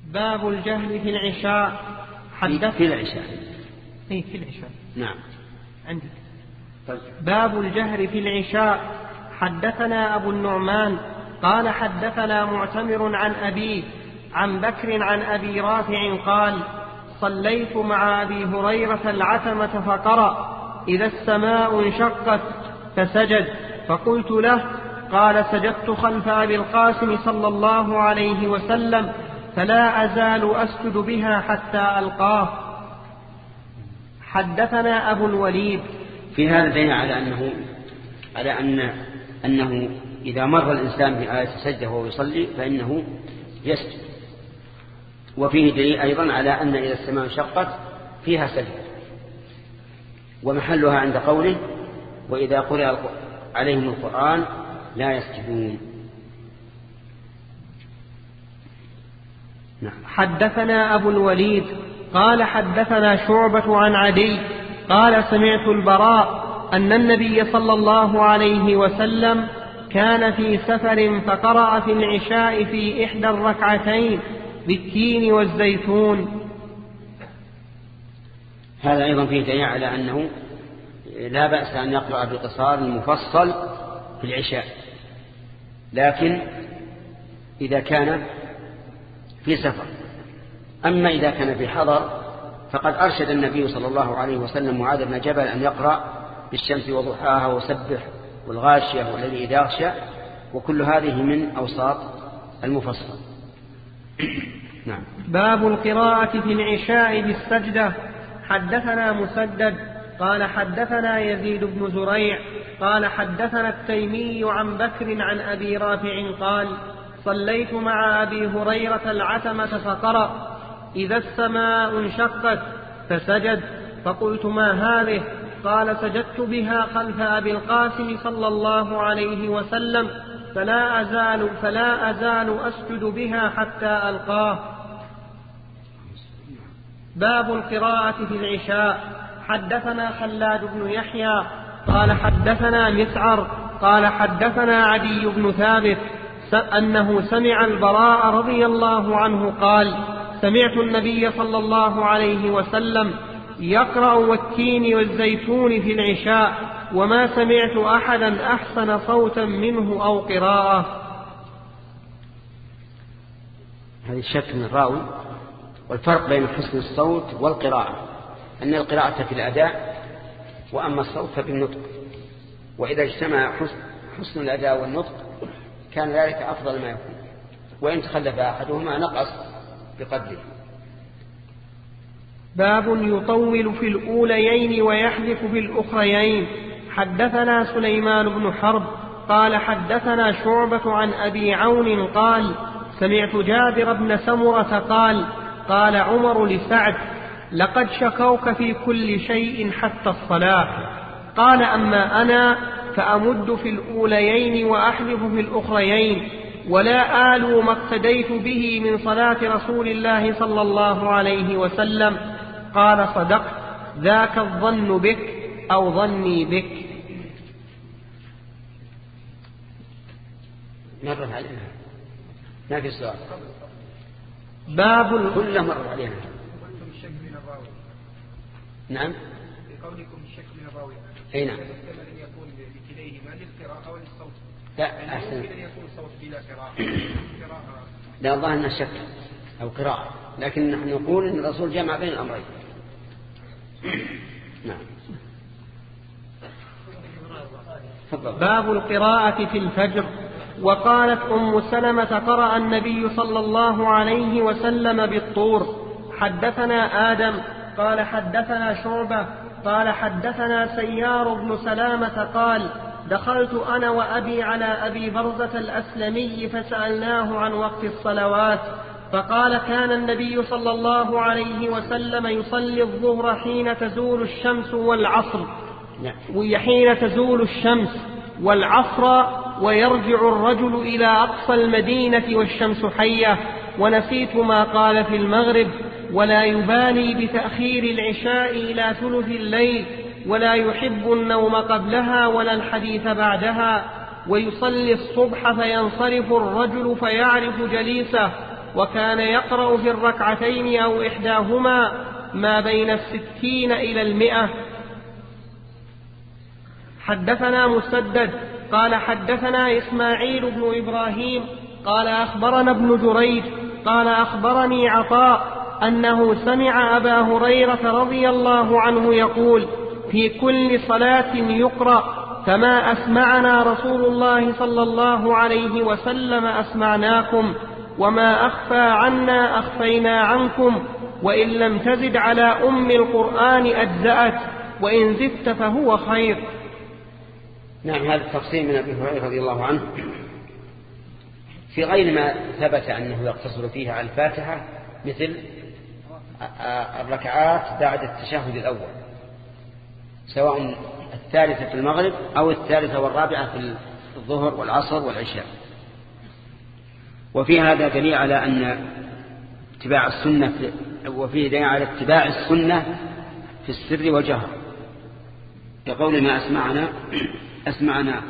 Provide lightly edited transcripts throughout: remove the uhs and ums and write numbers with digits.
باب الجهل في العشاء. في العشاء. في العشاء. نعم. عندك. طيب. باب الجهر في العشاء. حدثنا أبو النعمان قال حدثنا معتمر عن أبيه عن بكر عن أبي رافع قال صليت مع أبي هريرة العتمة فقرأ إذا السماء انشقت فسجد فقلت له قال سجدت خلف أبي القاسم صلى الله عليه وسلم فلا أزال أسجد بها حتى ألقاه. حدثنا أبو الوليد. في هذا دليل على أنه إذا مر الإنسان بآية السجدة وهو يصلي فإنه يسجد. وفيه دليل أيضا على أن إذا السماء انشقت فيها سجدة، ومحلها عند قوله وإذا قرأ عليهم القرآن لا يسجدون. نعم. حدثنا أبو الوليد قال حدثنا شعبة عن عدي قال سمعت البراء أن النبي صلى الله عليه وسلم كان في سفر فقرأ في العشاء في إحدى الركعتين بالتين والزيتون. هذا أيضا فيه دليل على أنه لا بأس أن يقرأ بقصار المفصل في العشاء، لكن إذا كان في سفر. أما إذا كان في حضر فقد أرشد النبي صلى الله عليه وسلم معاذ بن جبل أن يقرأ بالشمس وضحاها وسبح والغاشية والذي إذا غشى، وكل هذه من أوساط المفصل. نعم. باب القراءة في العشاء بالسجدة. حدثنا مسدد قال حدثنا يزيد بن زريع قال حدثنا التيمي عن بكر عن أبي رافع قال صليت مع أبي هريرة العتمة فقرأ إذا السماء انشقت فسجد فقلت ما هذه؟ قال سجدت بها خلف أبي القاسم صلى الله عليه وسلم فلا أزال أسجد بها حتى ألقاه. باب القراءة في العشاء. حدثنا خلاد بن يحيى قال حدثنا مسعر قال حدثنا عدي بن ثابت أنه سمع البراء رضي الله عنه قال سمعت النبي صلى الله عليه وسلم يقرأ والتين والزيتون في العشاء وما سمعت أحدا أحسن صوتا منه أو قراءة. هذا الشك من الراوي. والفرق بين حسن الصوت والقراءة أن القراءة في الأداء وأما الصوت فبالنطق، وإذا اجتمع حسن الأداء والنطق كان ذلك أفضل ما يكون، وإن تخلف أحدهما نقص بقدره. باب يطول في الأوليين ويحذف في الأخريين. حدثنا سليمان بن حرب قال حدثنا شعبة عن أبي عون قال سمعت جابر بن سمرة قال عمر لسعد لقد شكوك في كل شيء حتى الصلاة. قال أما أنا فأمد في الأوليين وأحذف في الأخريين ولا آل ما اقتديت به من صلاة رسول الله صلى الله عليه وسلم. قال صدقت ذاك الظن بك أو ظني بك. مرت علينا ما في سؤال. باب كله مرت علينا. نعم. في قولكم الشك من الراوي. أي نعم. يكون بكليهما للقراءة وللصوت. لا أحسن. يمكن أن يكون صوت بلا قراءة. لا ظاهر أنه شك أو قراءة، لكن نحن نقول أن الرسول جمع بين الأمرين. نعم. باب القراءة في الفجر. وقالت أم سلمة قرأ النبي صلى الله عليه وسلم بالطور. حدثنا آدم قال حدثنا شعبة قال حدثنا سيار بن سلامة قال دخلت أنا وأبي على أبي برزة الأسلمي فسألناه عن وقت الصلوات فقال كان النبي صلى الله عليه وسلم يصلي الظهر حين تزول الشمس والعصر ويرجع الرجل إلى أقصى المدينة والشمس حية. ونسيت ما قال في المغرب ولا يبالي بتأخير العشاء إلى ثلث الليل ولا يحب النوم قبلها ولا الحديث بعدها. ويصلي الصبح فينصرف الرجل فيعرف جليسه وكان يقرأ في الركعتين أو إحداهما ما بين 60 إلى 100. حدثنا مسدد قال حدثنا إسماعيل بن إبراهيم قال أخبرنا ابن جريج قال أخبرني عطاء أنه سمع أبا هريرة رضي الله عنه يقول: في كل صلاة يقرأ فما أسمعنا رسول الله صلى الله عليه وسلم أسمعناكم، وما أخفى عنا أخفينا عنكم، وإن لم تزد على أم القرآن أجزأت، وإن زدت فهو خير. نعم، هذا التفصيل من أبي هريرة رضي الله عنه في غير ما ثبت أنه يقتصر فيها على الفاتحة، مثل الركعات بعد التشهد الأول، سواء الثالثة في المغرب أو الثالثة والرابعة في الظهر والعصر والعشاء. وفي هذا دليل على أن اتباع السنة، وفيه دليل على اتباع السنة في السر والجهر، كقول ما أسمعنا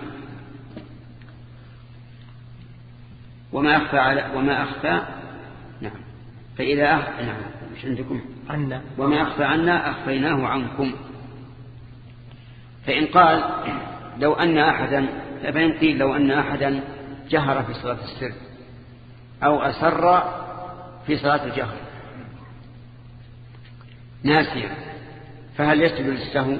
وما أخفى نعم فإذا نعم مش عندكم عنا وما أخفى عنا أخفيناه عنكم. فإن قيل لو أن أحدا جهر في صلاة السر أو أسر في صلاة الجهر ناسيا، فهل يسجد للسهو؟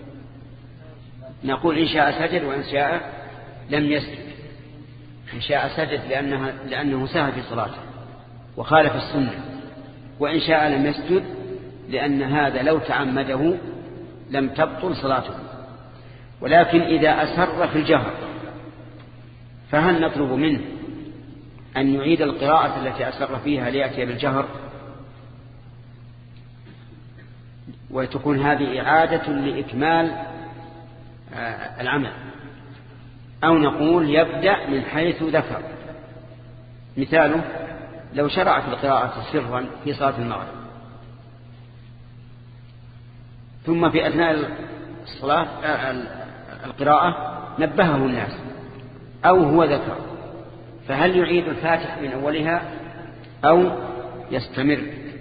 نقول إن شاء سجد وإن شاء لم يسجد. إن شاء سجد لأنه سهى في صلاته وخالف السنة، وإن شاء لم يسجد لأن هذا لو تعمده لم تبطل صلاته. ولكن إذا أسر في الجهر فهل نطلب منه أن يعيد القراءة التي أسر فيها ليأتي بالجهر، وتكون هذه إعادة لإكمال العمل، أو نقول يبدأ من حيث ذكر؟ مثاله لو شرع في القراءة سرا في صلاة المغرب، ثم في أثناء القراءة نبهه الناس أو هو ذكر، فهل يعيد الفاتحة من أولها أو يستمر؟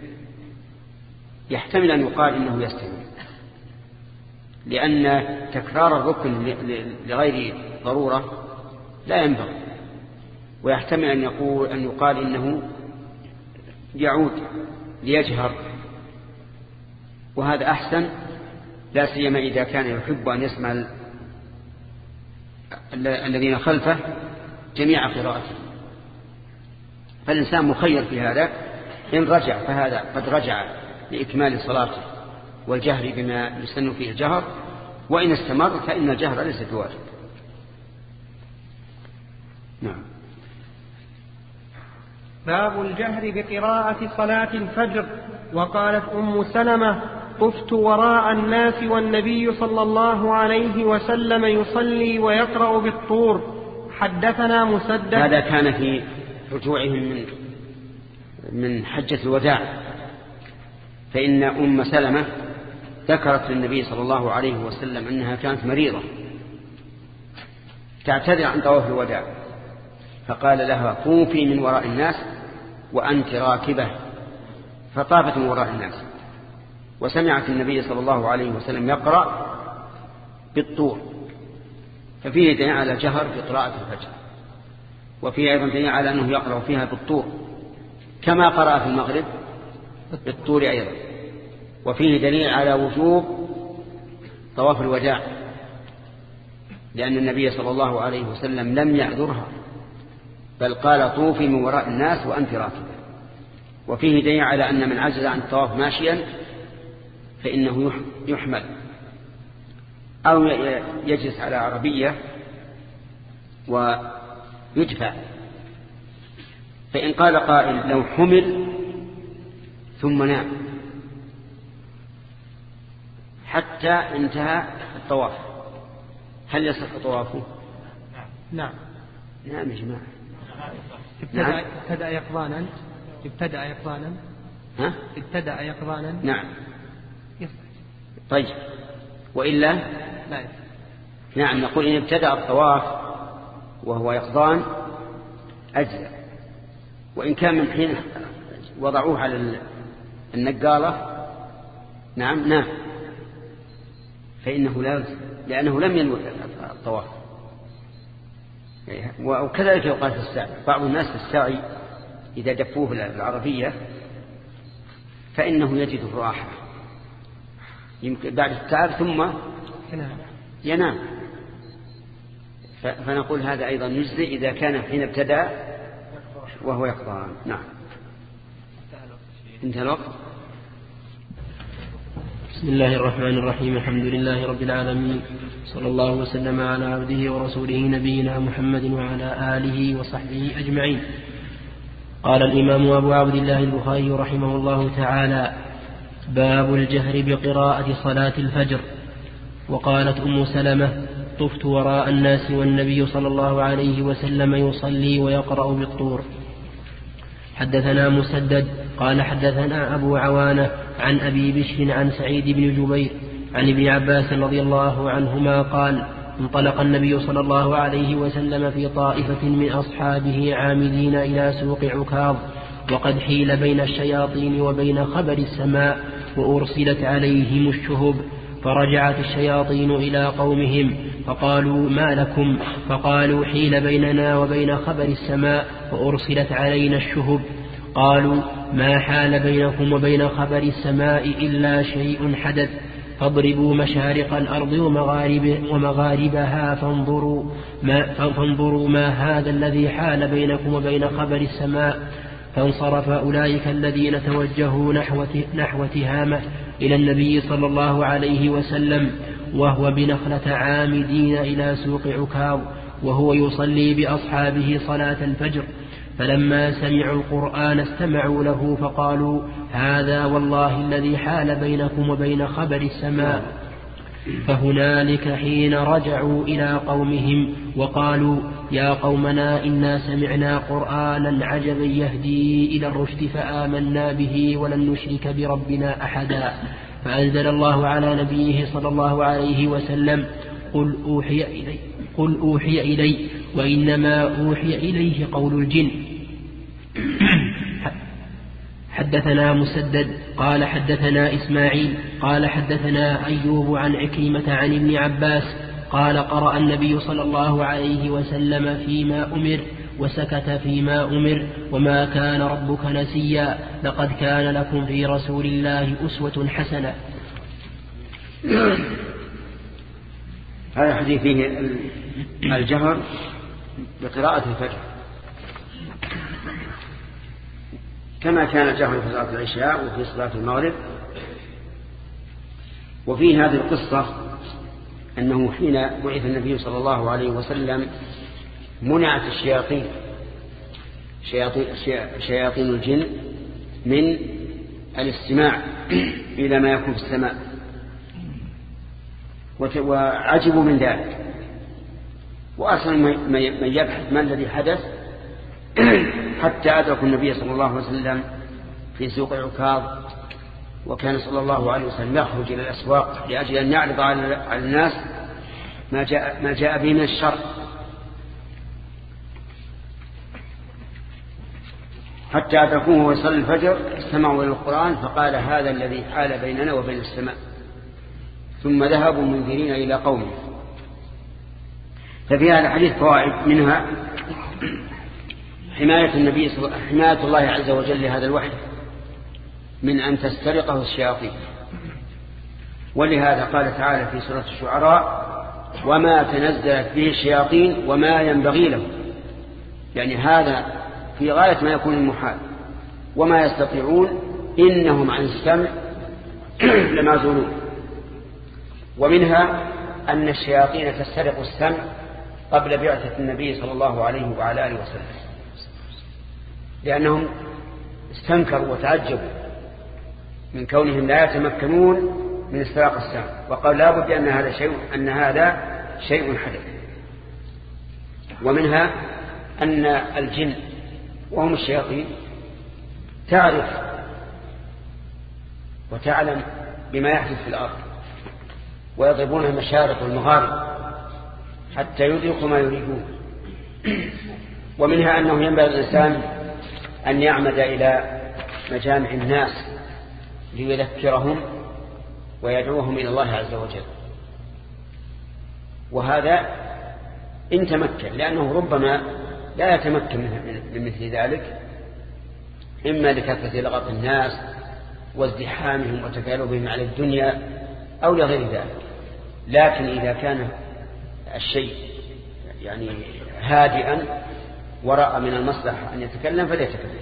يحتمل أن يقال إنه يستمر، لأن تكرار الركن لغير ضرورة لا ينبغي، ويحتمل أن يقال إنه يعود ليجهر، وهذا أحسن، لا سيما إذا كان يحب أن يسمع الذين خلفه جميع قراءته. فالإنسان مخير في هذا، إن رجع فهذا قد رجع لإكمال صلاته والجهر بما يسن فيه الجهر، وإن استمر فإن الجهر ليس بواجب. نعم. باب الجهر بقراءة صلاة الفجر. وقالت أم سلمة: طفت وراء الناس والنبي صلى الله عليه وسلم يصلي ويقرأ بالطور. حدثنا مسدد. هذا كان في رجوعهم من حجة الوداع، فإن أم سلمة ذكرت للنبي صلى الله عليه وسلم أنها كانت مريضة تعتذر عن طواف الوداع، فقال لها: طوفي من وراء الناس وأنت راكبة، فطافت من وراء الناس، وسمعت النبي صلى الله عليه وسلم يقرأ بالطور، ففيه دليل على جهر في قراءة الفجر، وفيه أيضا دليل على أنه يقرأ فيها بالطور كما قرأ في المغرب بالطور أيضا، وفيه دليل على وجوب طواف الوداع، لأن النبي صلى الله عليه وسلم لم يعذرها، بل قال: طوفي من وراء الناس وأنت راكبة. وفيه دليل على أن من عجز عن الطواف ماشيا فإنه يحمل أو يجلس على عربية ويدفع. فإن قال قائل: لو حمل ثم نام حتى انتهى الطواف، هل يصح طوافه؟ نعم. نعم يا جماعة. ابتدأ يقظانا. ابتدأ يقظانا. نعم. طيب، وإلا لا يصح. نعم، نقول إن ابتدأ الطواف وهو يقظان أجزاء، وإن كان من حين وضعوه على النقالة نعم فإنه لا يلزم، لأنه لم ينوي الطواف. وكذلك يقال في السعي، بعض الناس في السعي إذا دفوه العربية فإنه يجد الراحة يمكن بعد التعب ثم ينام. فنقول هذا أيضا يجزي إذا كان حين ابتدأ وهو يقضى. نعم. انتهى الوقت. بسم الله الرحمن الرحيم. الحمد لله رب العالمين، صلى الله وسلم على عبده ورسوله نبينا محمد وعلى آله وصحبه أجمعين. قال الإمام أبو عبد الله البخاري رحمه الله تعالى: باب الجهر بقراءة صلاة الفجر. وقالت أم سلمة: طفت وراء الناس والنبي صلى الله عليه وسلم يصلي ويقرأ بالطور. حدثنا مسدد قال حدثنا أبو عوانة عن أبي بشر عن سعيد بن جبير عن ابن عباس رضي الله عنهما قال: انطلق النبي صلى الله عليه وسلم في طائفة من أصحابه عامدين إلى سوق عكاظ، وقد حيل بين الشياطين وبين خبر السماء، وأرسلت عليهم الشهب. فرجعت الشياطين إلى قومهم فقالوا: ما لكم؟ فقالوا: حيل بيننا وبين خبر السماء وأرسلت علينا الشهب. قالوا: ما حال بينكم وبين خبر السماء إلا شيء حدث، فاضربوا مشارق الأرض ومغاربها فانظروا ما هذا الذي حال بينكم وبين خبر السماء. فانصرف أولئك الذين توجهوا نحو تهامة إلى النبي صلى الله عليه وسلم وهو بنخلة عامدين إلى سوق عكاظ، وهو يصلي بأصحابه صلاة الفجر. فلما سمعوا القرآن استمعوا له فقالوا: هذا والله الذي حال بينكم وبين خبر السماء. فهنالك حين رجعوا إلى قومهم وقالوا: يا قومنا إنا سمعنا قرآنا عجبا يهدي إلى الرشد فآمنا به ولن نشرك بربنا أحدا. فأنزل الله على نبيه صلى الله عليه وسلم: قل أوحي إلي وإنما أوحي إليه قول الجن. حدثنا مسدد قال حدثنا إسماعيل قال حدثنا أيوب عن عكرمة عن ابن عباس قال: قرأ النبي صلى الله عليه وسلم فيما أمر وسكت فيما أمر، وما كان ربك نسيا، لقد كان لكم في رسول الله أسوة حسنة. هذا حديث فيه الجهر بقراءة الفجر كما كان الجهر في صلاة العشاء وفي صلاة المغرب. وفي هذه القصة أنه حين بعث النبي صلى الله عليه وسلم منعت شياطين الجن من الاستماع إلى ما يكون في السماء، وعجبوا من ذلك، وأصلا من يبحث ما الذي حدث حتى أدركوا النبي صلى الله عليه وسلم في سوق عكاظ، وكان صلى الله عليه وسلم يخرج إلى الأسواق لأجل أن يعرض على الناس ما جاء به من الشر. حتى أدركوه ويصلي الفجر استمعوا إلى القرآن فقال: هذا الذي حال بيننا وبين السماء. ثم ذهبوا منذرين إلى قومه. ففي هذا الحديث فوائد، منها حماية الله عز وجل لهذا الوحي من أن تسترقه الشياطين. ولهذا قال تعالى في سورة الشعراء: وما تنزلت به الشياطين وما ينبغي له. يعني هذا في غاية ما يكون المحال، وما يستطيعون، إنهم عن السمع لمعزولون. ومنها أن الشياطين تسترق السمع قبل بعثة النبي صلى الله عليه وعلى آله وسلم، لأنهم استنكروا وتعجبوا من كونهم لا يتمكنون من استراق السمع، وقال لا بد أن هذا شيء حدث. ومنها أن الجن وهم الشياطين تعرف وتعلم بما يحدث في الأرض، ويضربون المشارق والمغارب حتى يدركوا ما يريدون. ومنها أنه ينبغي الإنسان أن يعمد إلى مجامع الناس ليذكرهم ويدعوهم إلى الله عز وجل. وهذا إن تمكن، لأنه ربما لا يتمكن من مثل ذلك، إما لكثرة لغط الناس وازدحامهم وتكالبهم على الدنيا أو لغير ذلك. لكن إذا كان الشيء يعني هادئا ورأى من المصلحة أن يتكلم فليتكلم.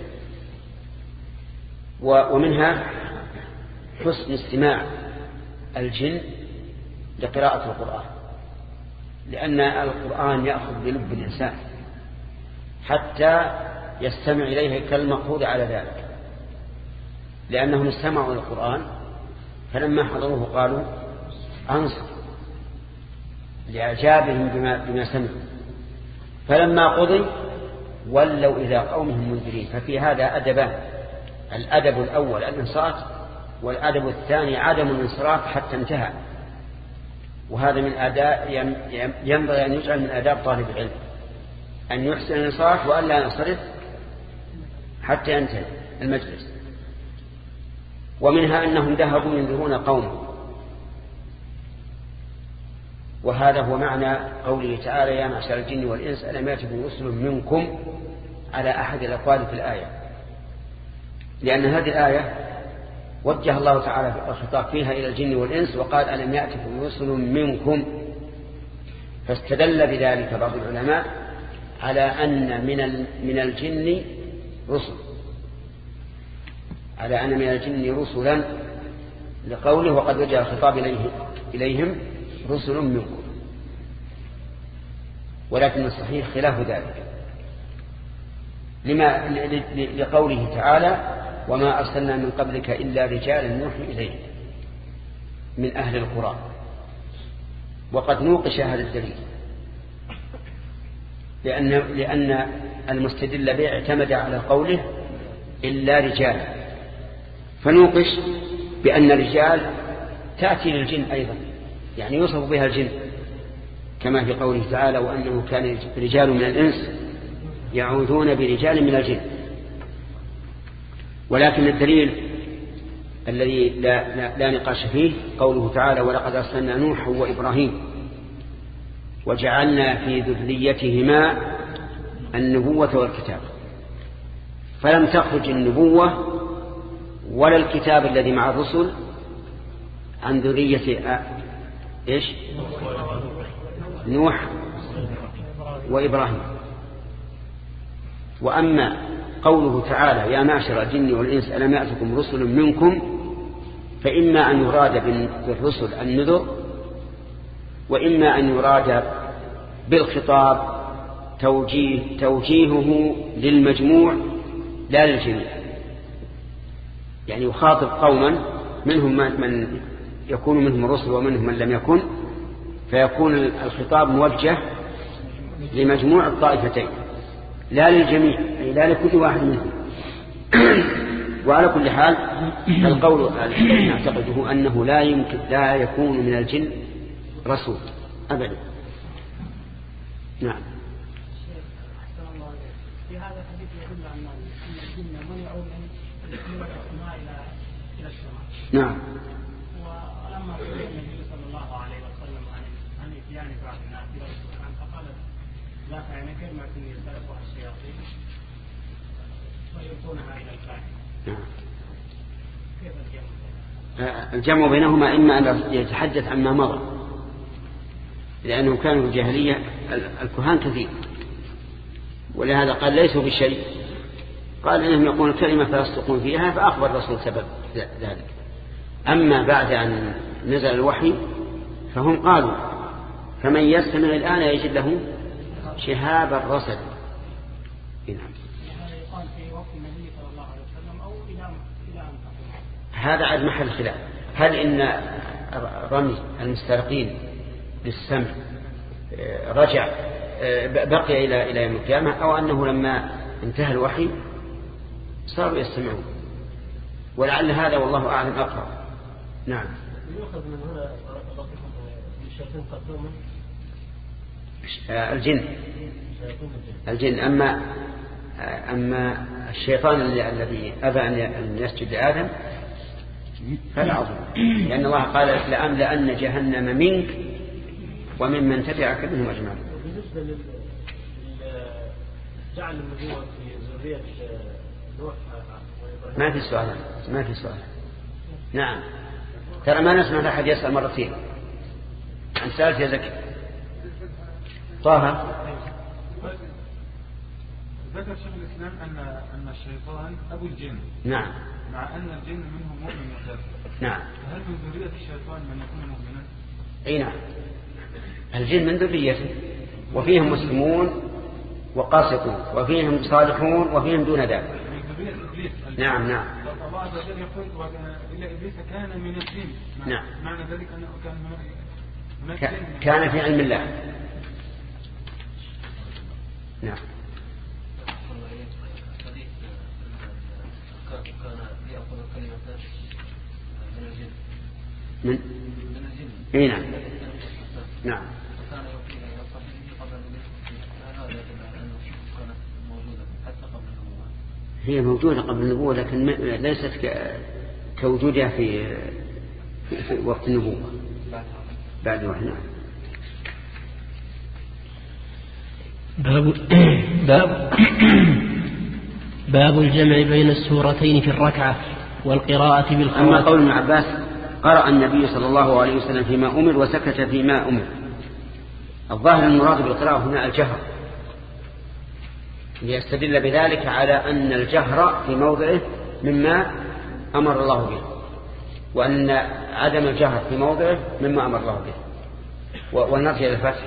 ومنها حسن استماع الجن لقراءة القرآن، لأن القرآن يأخذ بلب الإنسان حتى يستمع إليه كالمقهود على ذلك، لأنهم استمعوا للقرآن فلما حضروه قالوا أنصت لإعجابهم بما سمعوا، فلما قضي ولوا إلى قومهم منذرين. ففي هذا أدبان: الأدب الأول الإنصات، والأدب الثاني عدم الانصراف حتى انتهى. وهذا من آداب ينبغي أن يجعل من آداب طالب العلم، أن يحسن الانصراف وأن لا ينصرف حتى ينتهي المجلس. ومنها أنهم ذهبوا ينذرون قوم، وهذا هو معنى قوله تعالى: يا معشر الجن والإنس ألم يأتكم رسل منكم، على أحد الأقوال في الآية، لأن هذه الآية وجه الله تعالى الخطاب فيها إلى الجن والإنس وقال: ألم يأتكم رسل منكم، فاستدل بذلك بعض العلماء على أن من الجن رسل، على أن من الجن رسلا، لقوله: وقد وجه الخطاب إليهم رسل منكم. ولكن الصحيح خلاف ذلك، لقوله تعالى: وما أرسلنا من قبلك إلا رجالا نوحي إليه من أهل القرى. وقد نوقش هذا الدليل، لأن المستدل به اعتمد على قوله إلا رجالا، فنوقش بأن الرجال تأتي للجن أيضا، يعني يوصف بها الجن، كما في قوله تعالى: وأنه كان رجال من الإنس يعوذون برجال من الجن. ولكن الدليل الذي لا نقاش فيه قوله تعالى: ولقد أرسلنا نوحا وإبراهيم وجعلنا في ذريتهما النبوة والكتاب. فلم تخرج النبوة ولا الكتاب الذي مع الرسل عن ذرية نوح وإبراهيم. وأما قوله تعالى: يا معشر الجن والإنس ألم يأتكم رسل منكم، فإما أن يراد بالرسل النذر، وإما أن يراد بالخطاب توجيهه للمجموع لا للجميع، يعني يخاطب قوما منهم من يكون منهم الرسل ومنهم من لم يكن، فيكون الخطاب موجه لمجموع الطائفتين لا للجميع، أي لا لكل واحد منهم. وعلى كل حال القول الذي نعتقده أنه لا يكون من الجن رسول أبدا. نعم. في هذا الحديث يدل على أن الجن منعوا من السماء إلى السماء. نعم. ولما سئل النبي صلى الله عليه وسلم عن إتيان بعض الناس إلى القرآن فقال: لا كان كلمة يستلقها الشياطين ويلقونها إلى الكاهن. نعم. كيف الجمع؟ الجمع بينهما إما أن يتحدث عما مضى، لأنهم كانوا في الجاهلية الكهان كثير، ولهذا قال ليسوا بشيء، قال إنهم يقولون الكلمة فيصدقون فيها، فأخبر الرسول سبب ذلك. أما بعد أن نزل الوحي فهم قالوا: فمن يستمع الآن يجد له شهابا رصدا. هذا يقال في وقت النبي صلى الله عليه وسلم أو إلى أن تقوم. هذا عاد محل خلاف، هل إن رمي المسترقين للسمع رجع بقي إلى يوم القيامة، أو أنه لما انتهى الوحي صاروا يستمعون، ولعل هذا والله أعلم أقرب. نعم. يؤخذ من هنا الشياطين قدوما الجن. أما أما الشيطان الذي أبى أن يسجد لآدم فلا عظم، لأن الله قال لأملأن جهنم منك وممن تبعك منهم أجمعين. بالنسبة لجعل النبوة في ذرية نوح ما في سؤال. نعم، ترى ما نسمع أحد يسأل مرتين. عن سألت يا زكي طه. ذكر شيخ الإسلام أن الشيطان أبو الجن. نعم. مع أن الجن منهم مؤمن وكافر. نعم. هل من ذرية الشيطان من يكون مؤمنا؟ أي نعم، الجن من ذريته، وفيهم مسلمون وقاسطون، وفيهم صالحون، وفيهم دون ذلك. من ذرية إبليس. نعم. الله عز وجل يقول إلا إبليس كان من الجن. نعم. معنى ذلك أنه كان في علم الله. نعم. من الجن. اي نعم. نعم. هي موجودة قبل النبوة، لكن ليست كوجودها في وقت النبوة، بعد وحي. نعم. باب الجمع بين السورتين في الركعة والقراءة بالخواتم. أما قول ابن عباس قرأ النبي صلى الله عليه وسلم فيما أمر وسكت فيما أمر، الظاهر المراد بالقراءة هنا الجهر، ليستدل بذلك على أن الجهر في موضعه مما أمر الله به، وأن عدم الجهر في موضعه مما أمر الله به. ونرجع إلى الفتح.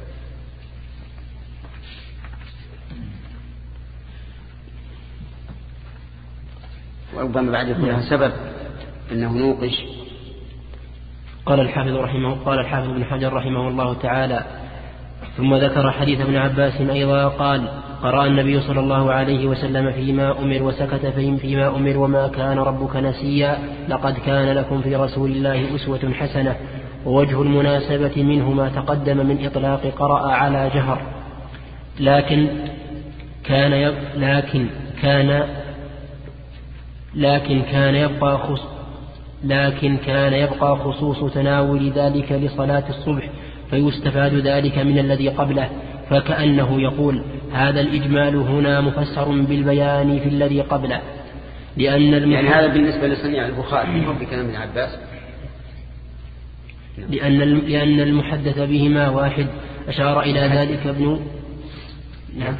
وربما بعد كلها سبب أنه نوقش. قال الحافظ ابن حجر رحمه الله تعالى: ثم ذكر حديث ابن عباس أيضا قال: قرأ النبي صلى الله عليه وسلم فيما أمر وسكت فيما أمر وما كان ربك نسيا لقد كان لكم في رسول الله أسوة حسنة. ووجه المناسبة منه ما تقدم من إطلاق قرأ على جهر، لكن كان يبقى خصوص تناول ذلك لصلاة الصبح، فيستفاد ذلك من الذي قبله، فكأنه يقول: هذا الإجمال هنا مفسر بالبيان في الذي قبله، يعني هذا بالنسبة لصنيع البخاري بكلام ابن عباس، لأن المحدث بهما واحد أشار إلى ذلك ابن نعم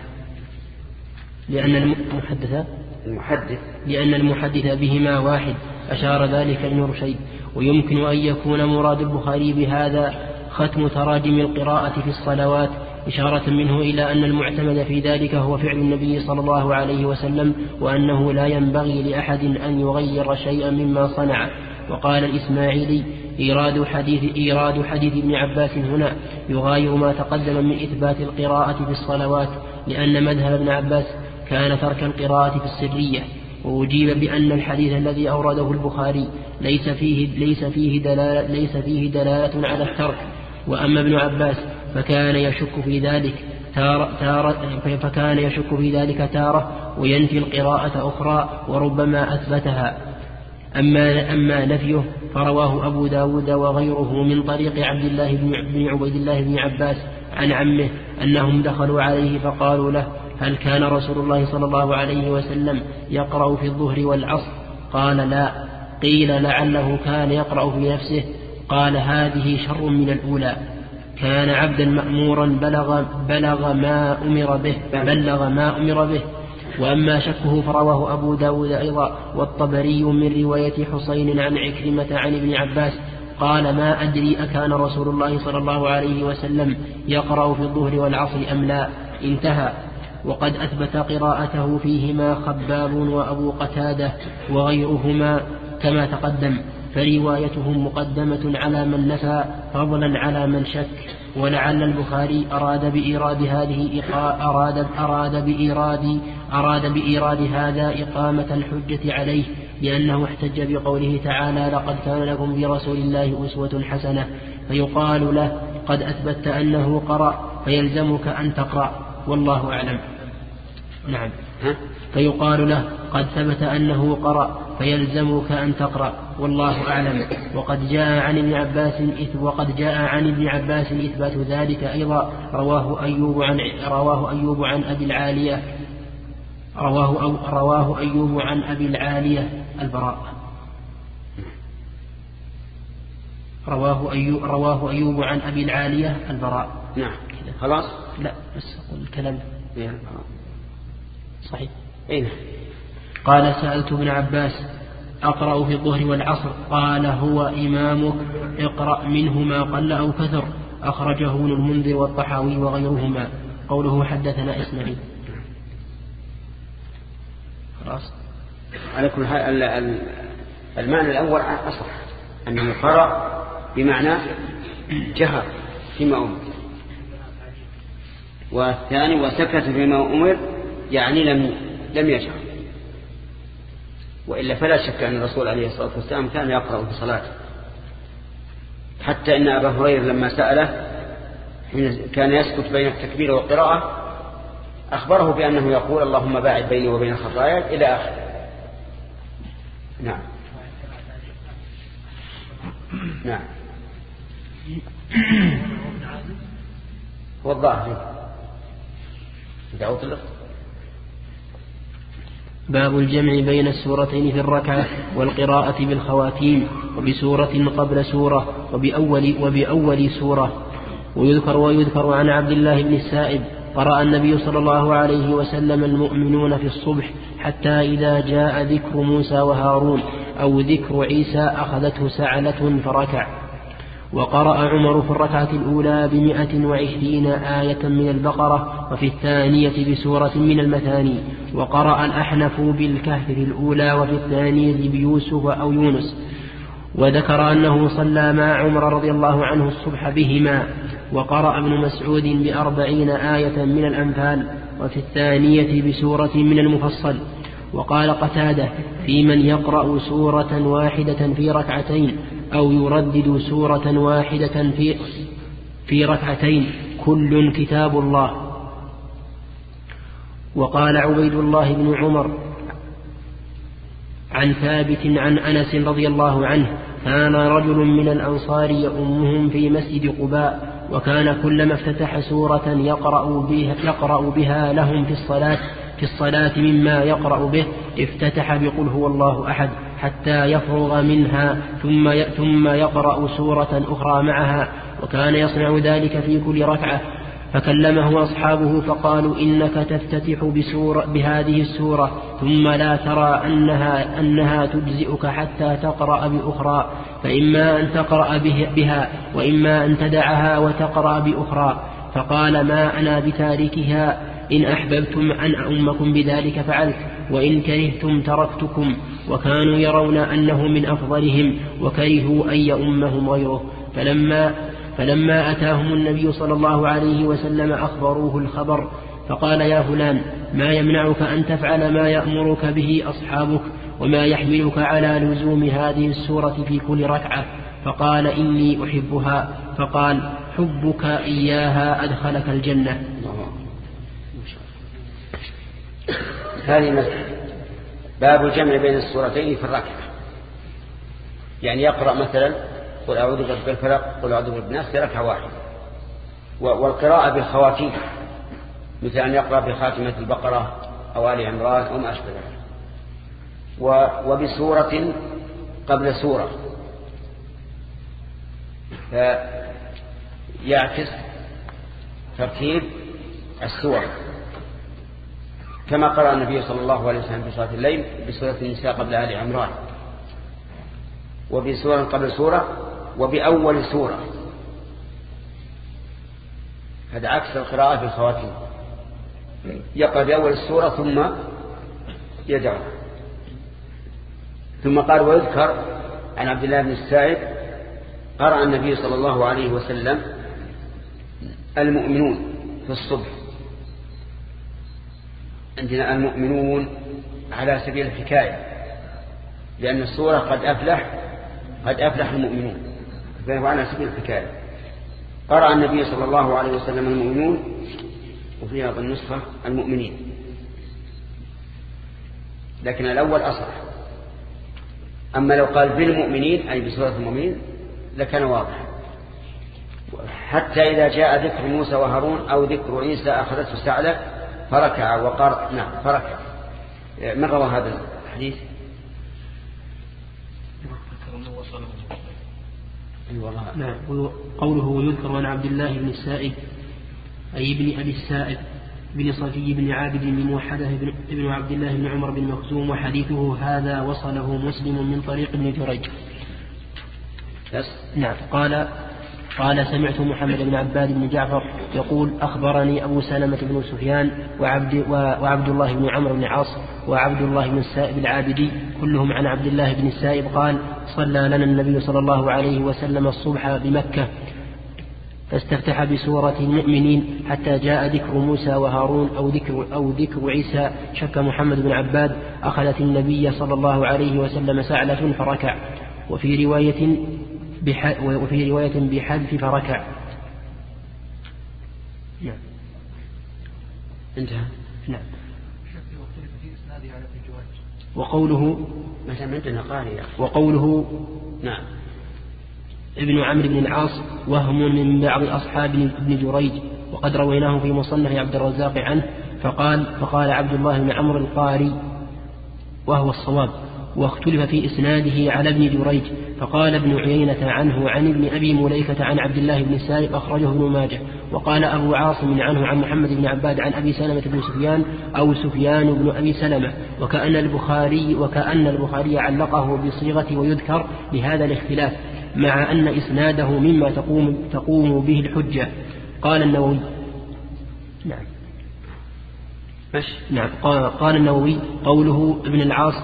لأن المحدث بهما واحد أشار ذلك ابن رشيد. ويمكن أن يكون مراد البخاري بهذا ختم تراجم القراءة في الصلوات، إشارة منه إلى أن المعتمد في ذلك هو فعل النبي صلى الله عليه وسلم، وأنه لا ينبغي لأحد أن يغير شيئا مما صنع. وقال الإسماعيلي: إيراد حديث ابن عباس هنا يغاير ما تقدم من إثبات القراءة في الصلوات، لأن مذهب ابن عباس كان ترك القراءة في السرية. وأجيب بأن الحديث الذي أورده البخاري ليس فيه دلالة على الترك. وأما ابن عباس فكان يشك في ذلك تارة وينفي القراءة أخرى وربما أثبتها. أما نفيه فرواه أبو داود وغيره من طريق عبد الله بن عبيد الله بن عباس عن عمه أنهم دخلوا عليه فقالوا له: هل كان رسول الله صلى الله عليه وسلم يقرأ في الظهر والعصر؟ قال: لا. قيل: لعله كان يقرأ في نفسه. قال: هذه شر من الأولى. كان عبدا مأمورا بلغ ما أمر به. وأما شكه فرواه أبو داود أيضا والطبري من رواية حسين عن عكرمة عن ابن عباس قال: ما أدري أكان رسول الله صلى الله عليه وسلم يقرأ في الظهر والعصر أم لا. انتهى. وقد أثبت قراءته فيهما خباب وأبو قتادة وغيرهما كما تقدم، فروايتهم مقدمة على من نفى فضلا على من شك. ولعل البخاري أراد بإيراد هذا إقامة الحجة عليه، لأنه احتج بقوله تعالى: لقد كان لكم في رسول الله أسوة حسنة، فيقال له: قد أثبت أنه قرأ فيلزمك أن تقرأ. والله أعلم. نعم. فيقال له قد ثبت أنه قرأ فيلزمك أن تقرأ والله أعلم. وقد جاء عن ابن عباس إثبات ذلك أيضا. رواه أيوب عن أبي العالية البراء. رواه أيوب عن أبي العالية البراء. نعم. خلاص. لا بس أقول الكلام صحيح. إيه؟ قال سألت ابن عباس أقرأ في الظهر والعصر؟ قال هو إمامك، اقرأ منه ما قل أو كثر. أخرجه ابن المنذر والطحاوي وغيرهما. قوله حدثنا إسماعيل. خلاص. على كل حال المعنى الأول أصح، أنه قرأ بمعنى جهر فيما أمر، والثاني وسكت فيما أمر يعني لم يجهر. وإلا فلا شك أن الرسول عليه الصلاة والسلام كان يقرأ في صلاته، حتى أن أبا هريرة لما سأله كان يسكت بين التكبير والقراءة أخبره بأنه يقول اللهم باعد بيني وبين الخطايا إلى آخره. نعم. نعم. هو الظاهر دعوة الله. باب الجمع بين السورتين في الركعة والقراءة بالخواتيم وبسورة قبل سورة وبأول سورة. ويذكر عن عبد الله بن السائب قرأ النبي صلى الله عليه وسلم المؤمنون في الصبح حتى إذا جاء ذكر موسى وهارون أو ذكر عيسى أخذته سعلة فركع. وقرأ عمر في الركعة الأولى 120 آية من البقرة وفي الثانية بسورة من المثاني. وقرأ الأحنف بالكهف في الأولى وفي الثانية بيوسف أو يونس. وذكر أنه صلى مع عمر رضي الله عنه الصبح بهما. وقرأ ابن مسعود ب40 آية من الأنفال وفي الثانية بسورة من المفصل. وقال قتادة في من يقرأ سورة واحدة في ركعتين أو يردد سورة واحدة في ركعتين كل كتاب الله. وقال عبيد الله بن عمر عن ثابت عن أنس رضي الله عنه كان رجل من الأنصار يؤمهم في مسجد قباء، وكان كلما افتتح سورة يقرأ بها لهم في الصلاة مما يقرأ به افتتح بقل هو الله أحد حتى يفرغ منها ثم يقرأ سورة أخرى معها، وكان يصنع ذلك في كل ركعة. فكلمه أصحابه فقالوا إنك تفتتح بهذه السورة ثم لا ترى أنها تجزئك حتى تقرأ بأخرى، فإما أن تقرأ بها وإما أن تدعها وتقرأ بأخرى. فقال ما أنا بتاركها، إن أحببتم أن أؤمكم بذلك فعلت وإن كرهتم تركتكم. وكانوا يرون أنه من أفضلهم وكرهوا أن يؤمهم غيره. فلما أتاهم النبي صلى الله عليه وسلم أخبروه الخبر فقال يا فلان ما يمنعك أن تفعل ما يأمرك به أصحابك وما يحملك على لزوم هذه السورة في كل ركعة؟ فقال إني أحبها. فقال حبك إياها أدخلك الجنة. هذه مسألة باب الجمع بين السورتين في الركعة، يعني يقرأ مثلا قل أعوذ برب الفلق قل أعوذ برب الناس في ركعة واحدة، والقراءة بالخواتيم مثل أن يقرأ بخاتمة البقرة أو آل عمران أو ما أشبه ذلك، وبسورة قبل سورة، فيعكس ترتيب السور كما قرأ النبي صلى الله عليه وسلم في صلاة الليل بسورة النساء قبل آل عمران، وبسورة قبل سورة، وبأول سورة. هذا عكس القراءة في الخواتيم، يقرأ بأول السورة ثم يدعو. ثم قال ويذكر عن عبد الله بن السائب قرأ النبي صلى الله عليه وسلم المؤمنون في الصبح. عندنا المؤمنون على سبيل الحكاية، لأن السورة قد أفلح المؤمنون، فهو على سبيل الحكاية. قرأ النبي صلى الله عليه وسلم المؤمنون، وفي هذا النسخة المؤمنين. لكن الأول أصح. أما لو قال بالمؤمنين أي بسورة المؤمنين لكان واضح. حتى إذا جاء ذكر موسى وهارون أو ذكر عيسى أخذته سعلة فركع وقرأ. نعم فركع. من روى هذا الحديث؟ نعم. قوله يذكر عن عبد الله بن السائب أي ابن أبي السائب بن صفي بن عابد بن موحدة بن عبد الله بن عمر بن مخزوم، وحديثه هذا وصله مسلم من طريق ابن جريج. نعم. قال سمعت محمد بن عباد بن جعفر يقول أخبرني أبو سلمة بن سفيان وعبد الله بن عمرو بن عاص وعبد الله بن السائب العابدي كلهم عن عبد الله بن السائب قال صلى لنا النبي صلى الله عليه وسلم الصبح بمكة فاستفتح بسورة المؤمنين حتى جاء ذكر موسى وهارون أو ذكر عيسى. شك محمد بن عباد أخذت النبي صلى الله عليه وسلم سعلة فركع، وفي رواية بحذف فركع. نعم. انتهى. نعم. وقوله مثلا عندنا قارئ. وقوله نعم ابن عمرو بن العاص وهم من بعض أصحاب ابن جريج، وقد رويناه في مصنف عبد الرزاق عنه فقال عبد الله بن عمرو القاري وهو الصواب، واختلف في إسناده على ابن جريج. فقال ابن عيينة عنه عن ابن أبي مليكة عن عبد الله بن السائب أخرجه ابن ماجه. وقال أبو عاصم عنه عن محمد بن عباد عن أبي سلمة بن سفيان أو سفيان بن أبي سلمة، وكأن البخاري علقه بصيغة ويذكر بهذا الاختلاف، مع أن إسناده مما تقوم به الحجة. قال النووي. نعم. قال النووي قوله ابن العاص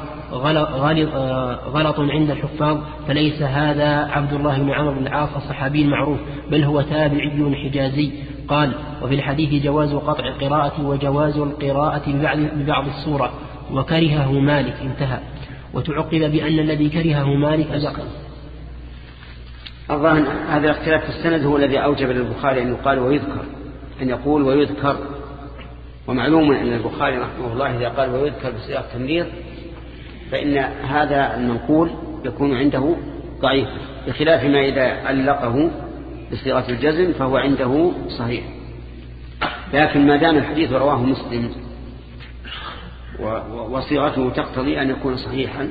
غلط عند الحفاظ، فليس هذا عبد الله بن عمرو بن العاص الصحابي المعروف، بل هو تابعي حجازي. قال وفي الحديث جواز قطع القراءة وجواز القراءة ببعض السورة، وكرهه مالك. انتهى. وتعقب بأن الذي كرهه مالك أزقل. الظاهر هذا الاختلاف في السند هو الذي أوجب للبخاري أن يقال ويذكر، أن يقول ويذكر. ومعلوم أن البخاري رحمه الله إذا قال ويذكر بصيغة تمريض فإن هذا المنقول يكون عنده ضعيف، بخلاف ما إذا علقه بصيغة الجزم فهو عنده صحيح. لكن ما دام الحديث رواه مسلم وصيغته تقتضي أن يكون صحيحا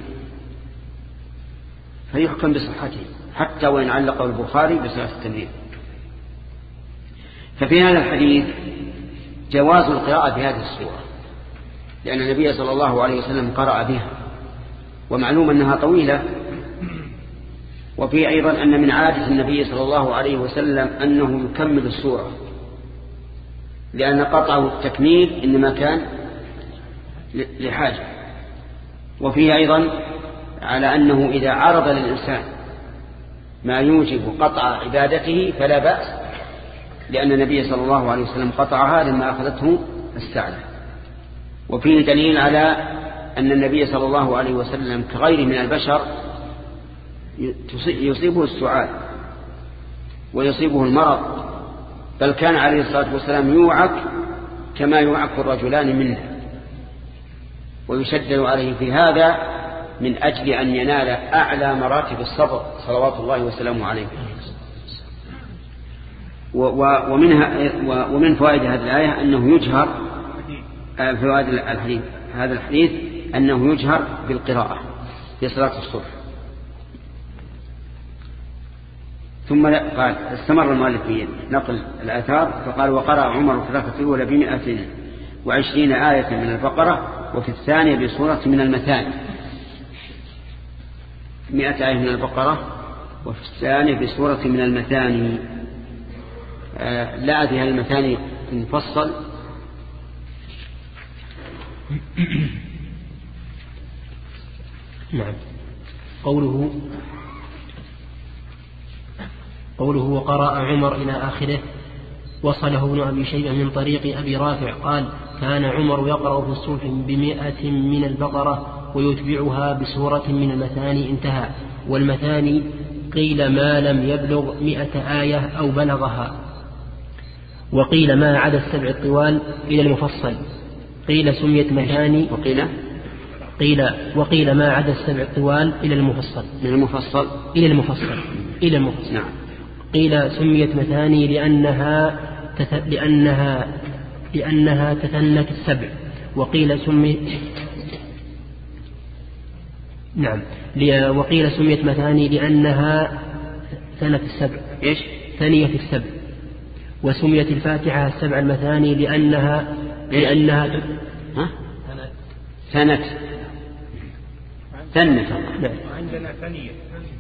فيحكم بصحته حتى وإن علقه البخاري بصيغة التمريض. ففي هذا الحديث جواز القراءة بهذه السورة، لأن النبي صلى الله عليه وسلم قرأ بها، ومعلوم أنها طويلة. وفي أيضا أن من عادة النبي صلى الله عليه وسلم أنه يكمل السورة، لأن قطعه التكميل إنما كان لحاجة. وفيه أيضا على أنه إذا عرض للإنسان ما يوجب قطع عبادته فلا بأس، لأن النبي صلى الله عليه وسلم قطعها لما أخذته السعلة. وفيه دليل على أن النبي صلى الله عليه وسلم كغيره من البشر يصيبه السعال ويصيبه المرض، بل كان عليه الصلاة والسلام يوعك كما يوعك الرجلان منه، ويشدد عليه في هذا من أجل أن ينال أعلى مراتب الصبر صلوات الله وسلامه عليه. ومن فوائد هذه الآية أنه يجهر فوائد الحديث هذا الحديث أنه يجهر بالقراءة في صلاة الصبح. ثم قال استمر المؤلف في نقل الآثار فقال وقرأ عمر في الركعة الأولى 120 آية من البقرة، وفي الثانية بسورة من المثاني 100 آية من البقرة، وفي الثانية بسورة من المثاني. لا أدري هل المثاني مفصل. نعم. قوله وقرأ عمر إلى آخره وصله ابن أبي شيبة من طريق أبي رافع قال كان عمر يقرأ في الصبح 100 من البقرة ويتبعها بسورة من المثاني. انتهى. والمثاني قيل ما لم يبلغ 100 آية أو بلغها، وقيل ما عدا السبع الطوال إلى المفصل. قيل سميت مثاني وقيل ما عدا السبع طوال إلى المفصل. من المفصل إلى المفصل. نعم. قيل سميت مثاني لأنها تثنت السبع. وقيل سميت مثاني لأنها ثنت السبع. إيش؟ ثنية السبع. وسميت الفاتحة السبع المثاني لأنها ثنت. عندنا ثنية.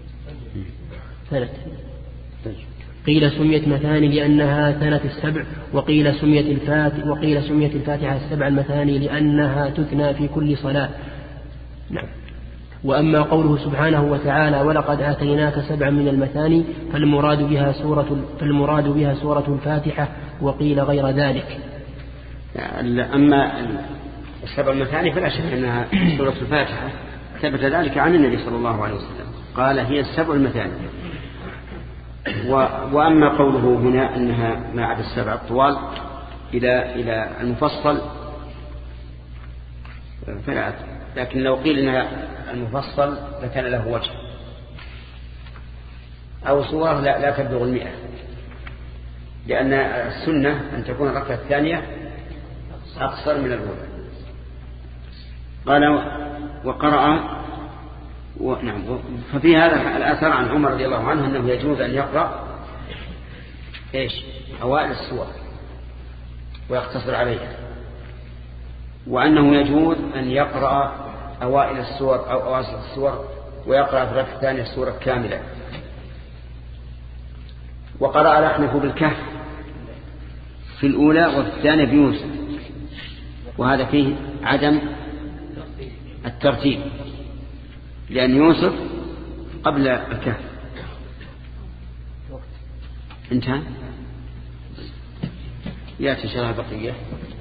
قيل سميت مثاني لأنها ثنت السبع. وقيل سميت الفاتحة السبع المثاني لأنها تثنى في كل صلاة. نعم. وأما قوله سبحانه وتعالى ولقد آتيناك سبعا من المثاني فالمراد بها سورة الفاتحة. وقيل غير ذلك. أما السبع المثاني فلا شك أنها سورة الفاتحة، ثبت ذلك عن النبي صلى الله عليه وسلم قال هي السبع المثاني. وأما قوله هنا أنها ما عدا السبع الطوال إلى المفصل فلا، لكن لو قيل إنها المفصل لكان له وجه أو صورة لا تبلغ 100، لأن السنة أن تكون الركعة الثانية أقصر من الأولى. قال وقرأ نعم. ففي هذا الآثار عن عمر رضي الله عنه أنه يجوز أن يقرأ أوائل السور ويقتصر عليها، وأنه يجوز أن يقرأ أوائل السور أو أواسط السور ويقرأ في الركعة الثانية السورة كاملة. وقرأ الأحنف بالكهف في الأولى وفي الثانية بيوسف، وهذا فيه عدم الترتيب لأن يوسف قبل الكهف. انتهى. يأتي شرح بقية.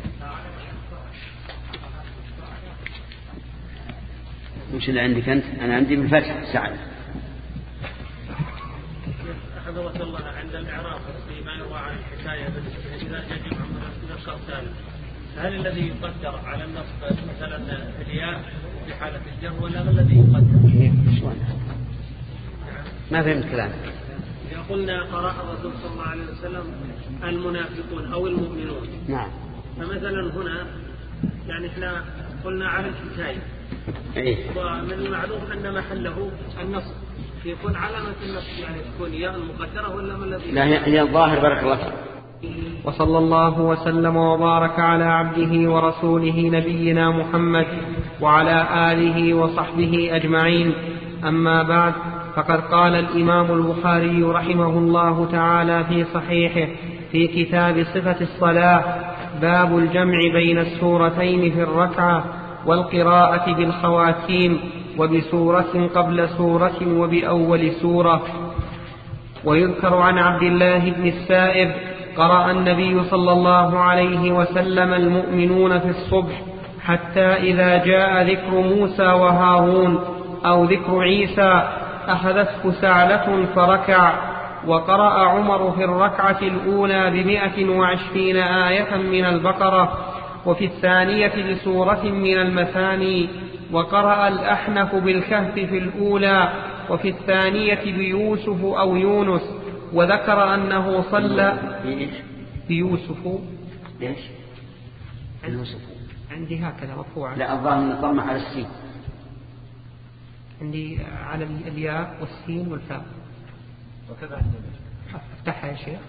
وش اللي عندك أنت؟ أنا عندي بالفتح سعد. حفظك الله عند الإعراب فيما يروى عن الحكاية إذا يجمع من القوسان، هل الذي يقدر على النصب مثلا الياء في حالة الجر ولا الذي يقدر؟ ما فهمت كلامك. إذا قلنا قرأ الرسول صلى الله عليه وسلم المنافقون أو المؤمنون، نعم، فمثلا هنا يعني احنا قلنا على الحكاية، ومن المعلوم أن محله النصب، يكون علامة النصب يعني تكون ياء المقدرة ولا ما الذي؟ لا، هي الظاهر. بارك الله فيك. وصلى الله وسلم وبارك على عبده ورسوله نبينا محمد وعلى آله وصحبه أجمعين. أما بعد، فقد قال الإمام البخاري رحمه الله تعالى في صحيحه في كتاب صفة الصلاة: باب الجمع بين السورتين في الركعة والقراءة بالخواتيم وبسورة قبل سورة وبأول سورة. ويذكر عن عبد الله بن السائب: قرأ النبي صلى الله عليه وسلم المؤمنون في الصبح حتى إذا جاء ذكر موسى وهارون أو ذكر عيسى أخذته سعلة فركع. وقرأ عمر في الركعة الأولى 120 آية من البقرة، وفي الثانية بسورة من المثاني. وقرأ الأحنف بالكهف في الأولى، وفي الثانية بيوسف أو يونس. وذكر أنه صلى بيوسف. ليش؟ يوسف عندي هكذا مرفوعا. لا، الظاهر من الضمة على السين. عندي على الياء والسين والفاء. وكذا افتحها يا شيخ.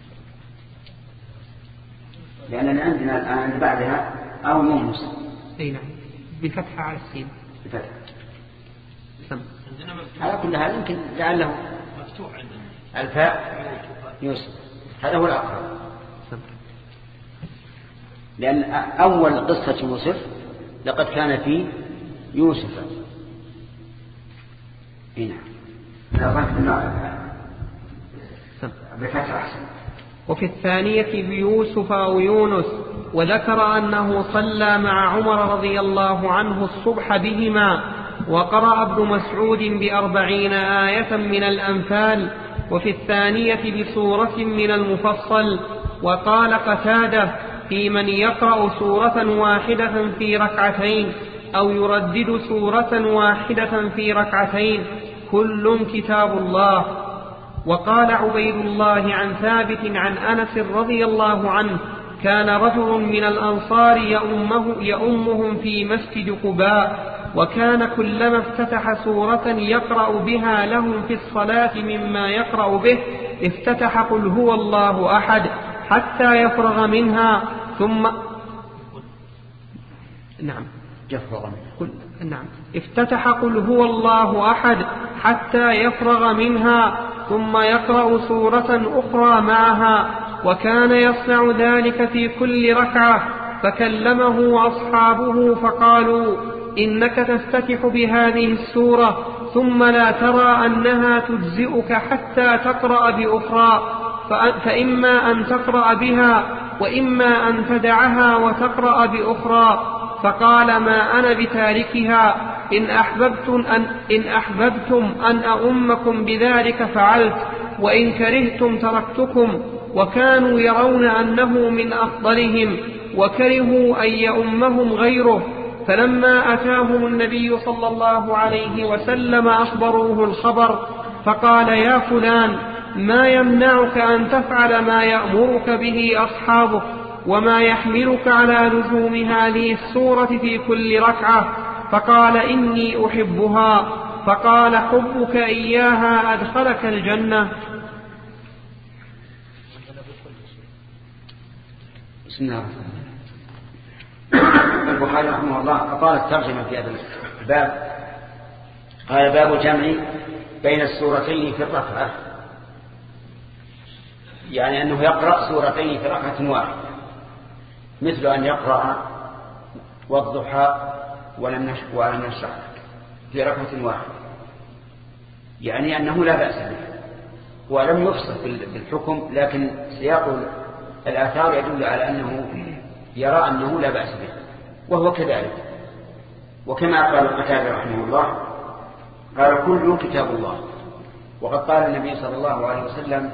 لأننا عندنا الآن بعدها أو يونس. أي نعم، بفتحة على السين. بفتحة. على كل هذا يمكن لعله مفتوح عندنا الفاء يوسف، هذا هو الأقرب، لأن أول قصة يوسف لقد كان في يوسف. هنا بفتح أحسن. وفي الثانية بيوسف أو يونس. وذكر أنه صلى مع عمر رضي الله عنه الصبح بهما. وقرأ ابن مسعود ب40 آية من الأنفال، وفي الثانية بسورة من المفصل. وقال قتادة في من يقرأ سورة واحدة في ركعتين: أو يردد سورة واحدة في ركعتين، كل كتاب الله. وقال عبيد الله عن ثابت عن أنس رضي الله عنه: كان رجل من الأنصار يؤمهم في مسجد قباء، وكان كلما افتتح سورة يقرأ بها لهم في الصلاة مما يقرأ به افتتح قل هو الله أحد حتى يفرغ منها افتتح قل هو الله أحد حتى يفرغ منها ثم يقرأ سورة أخرى معها، وكان يصنع ذلك في كل ركعة. فكلمه أصحابه فقالوا: إنك تفتتح بهذه السورة ثم لا ترى أنها تجزئك حتى تقرأ بأخرى، فإما أن تقرأ بها وإما أن تدعها وتقرأ بأخرى. فقال: ما أنا بتاركها، إن أحببتم أن أؤمكم بذلك فعلت، وإن كرهتم تركتكم. وكانوا يرون أنه من أفضلهم، وكرهوا أن يؤمهم غيره. فلما أتاهم النبي صلى الله عليه وسلم أخبروه الخبر، فقال: يا فلان، ما يمنعك أن تفعل ما يأمرك به أصحابك، وما يحملك على لزوم هذه السورة في كل ركعة؟ فقال: إني أحبها. فقال: حبك إياها أدخلك الجنة. بسم الله البخاري رحمه الله أطال الترجمة في هذا الباب. قال: باب الجمع بين السورتين في الركعة، يعني أنه يقرأ سورتين في ركعة واحدة، مثل أن يقرأ والضحى ولم نشرح في ركعة واحدة، يعني أنه لا بأس به. هو لم يفصل بالحكم، لكن سياق الآثار يدل على أنه يرى أنه لا بأس به، وهو كذلك. وكما قال قتادة رحمه الله قال: كل كتاب الله. وقد قال النبي صلى الله عليه وسلم: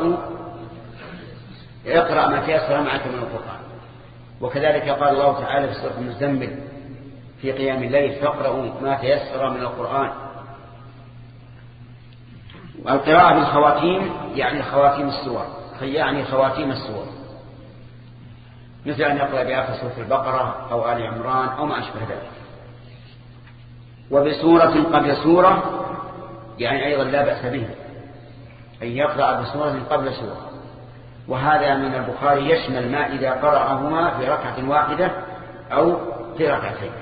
اقرأ ما تيسر معك من القرآن. وكذلك قال الله تعالى في سورة المزمل في قيام الليل: فاقرأوا ما تيسر من القرآن. والقراءة بالخواتيم يعني خواتيم السور، مثل أن يقرأ بآخر سورة البقرة أو آل عمران أو ما أشبه ذلك. وبسورة قبل سورة يعني أيضا لا بأس به، أن يقرأ بسورة قبل سورة. وهذا من البخاري يشمل ما إذا قرأهما في ركعة واحدة أو في ركعتين.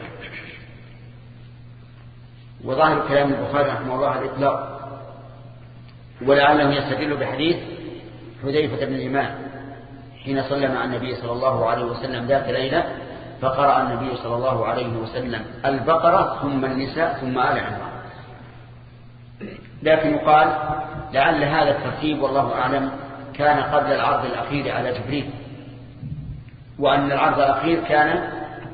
وظاهر كلام البخاري رحمه الله الإطلاق، ولعله يستدل بحديث حذيفة بن اليمان حين صلى مع النبي صلى الله عليه وسلم ذات ليلة، فقرأ النبي صلى الله عليه وسلم البقرة ثم النساء ثم آل عمران. لكن يقال لعل هذا الترتيب والله أعلم كان قبل العرض الأخير على جبريل، وأن العرض الأخير كان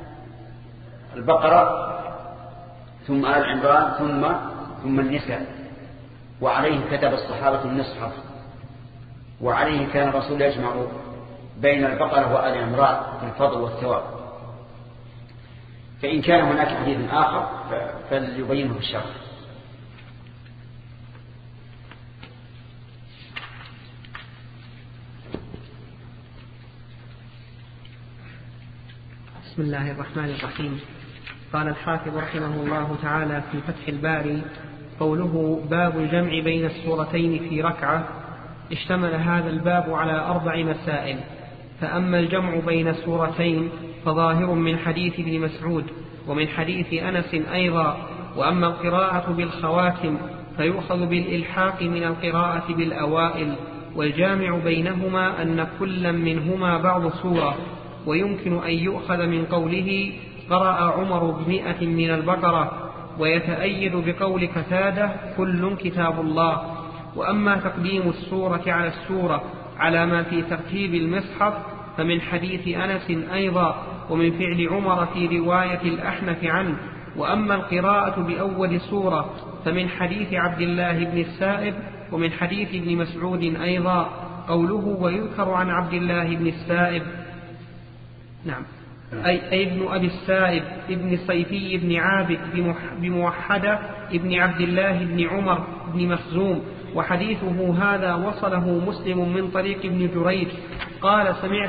البقرة ثم آل عمران ثم النساء، وعليه كتب الصحابة المصحف، وعليه كان الرسول يجمع بين البقرة وآل عمران في الفضل والثواب. فإن كان هناك حديث آخر فليبينه في الشرح. بسم الله الرحمن الرحيم. قال الحافظ رحمه الله تعالى في فتح الباري: قوله باب الجمع بين السورتين في ركعة، اشتمل هذا الباب على 4 مسائل. فأما الجمع بين السورتين فظاهر من حديث ابن مسعود ومن حديث أنس أيضا. وأما القراءة بالخواتم فيؤخذ بالإلحاق من القراءة بالأوائل، والجامع بينهما أن كل منهما بعض سورة. ويمكن أن يؤخذ من قوله: قرأ عمر ب100 من البقرة، ويتأيد بقول قتادة: كل كتاب الله. وأما تقديم السورة على السورة على ما في ترتيب المصحف فمن حديث أنس أيضا، ومن فعل عمر في رواية الأحنف عنه. وأما القراءة بأول سورة فمن حديث عبد الله بن السائب، ومن حديث ابن مسعود أيضا. قوله: ويذكر عن عبد الله بن السائب. نعم. أي ابن أبي السائب ابن صيفي بن عابد بموحدة ابن عبد الله بن عمر بن مخزوم. وحديثه هذا وصله مسلم من طريق ابن جريج قال سمعت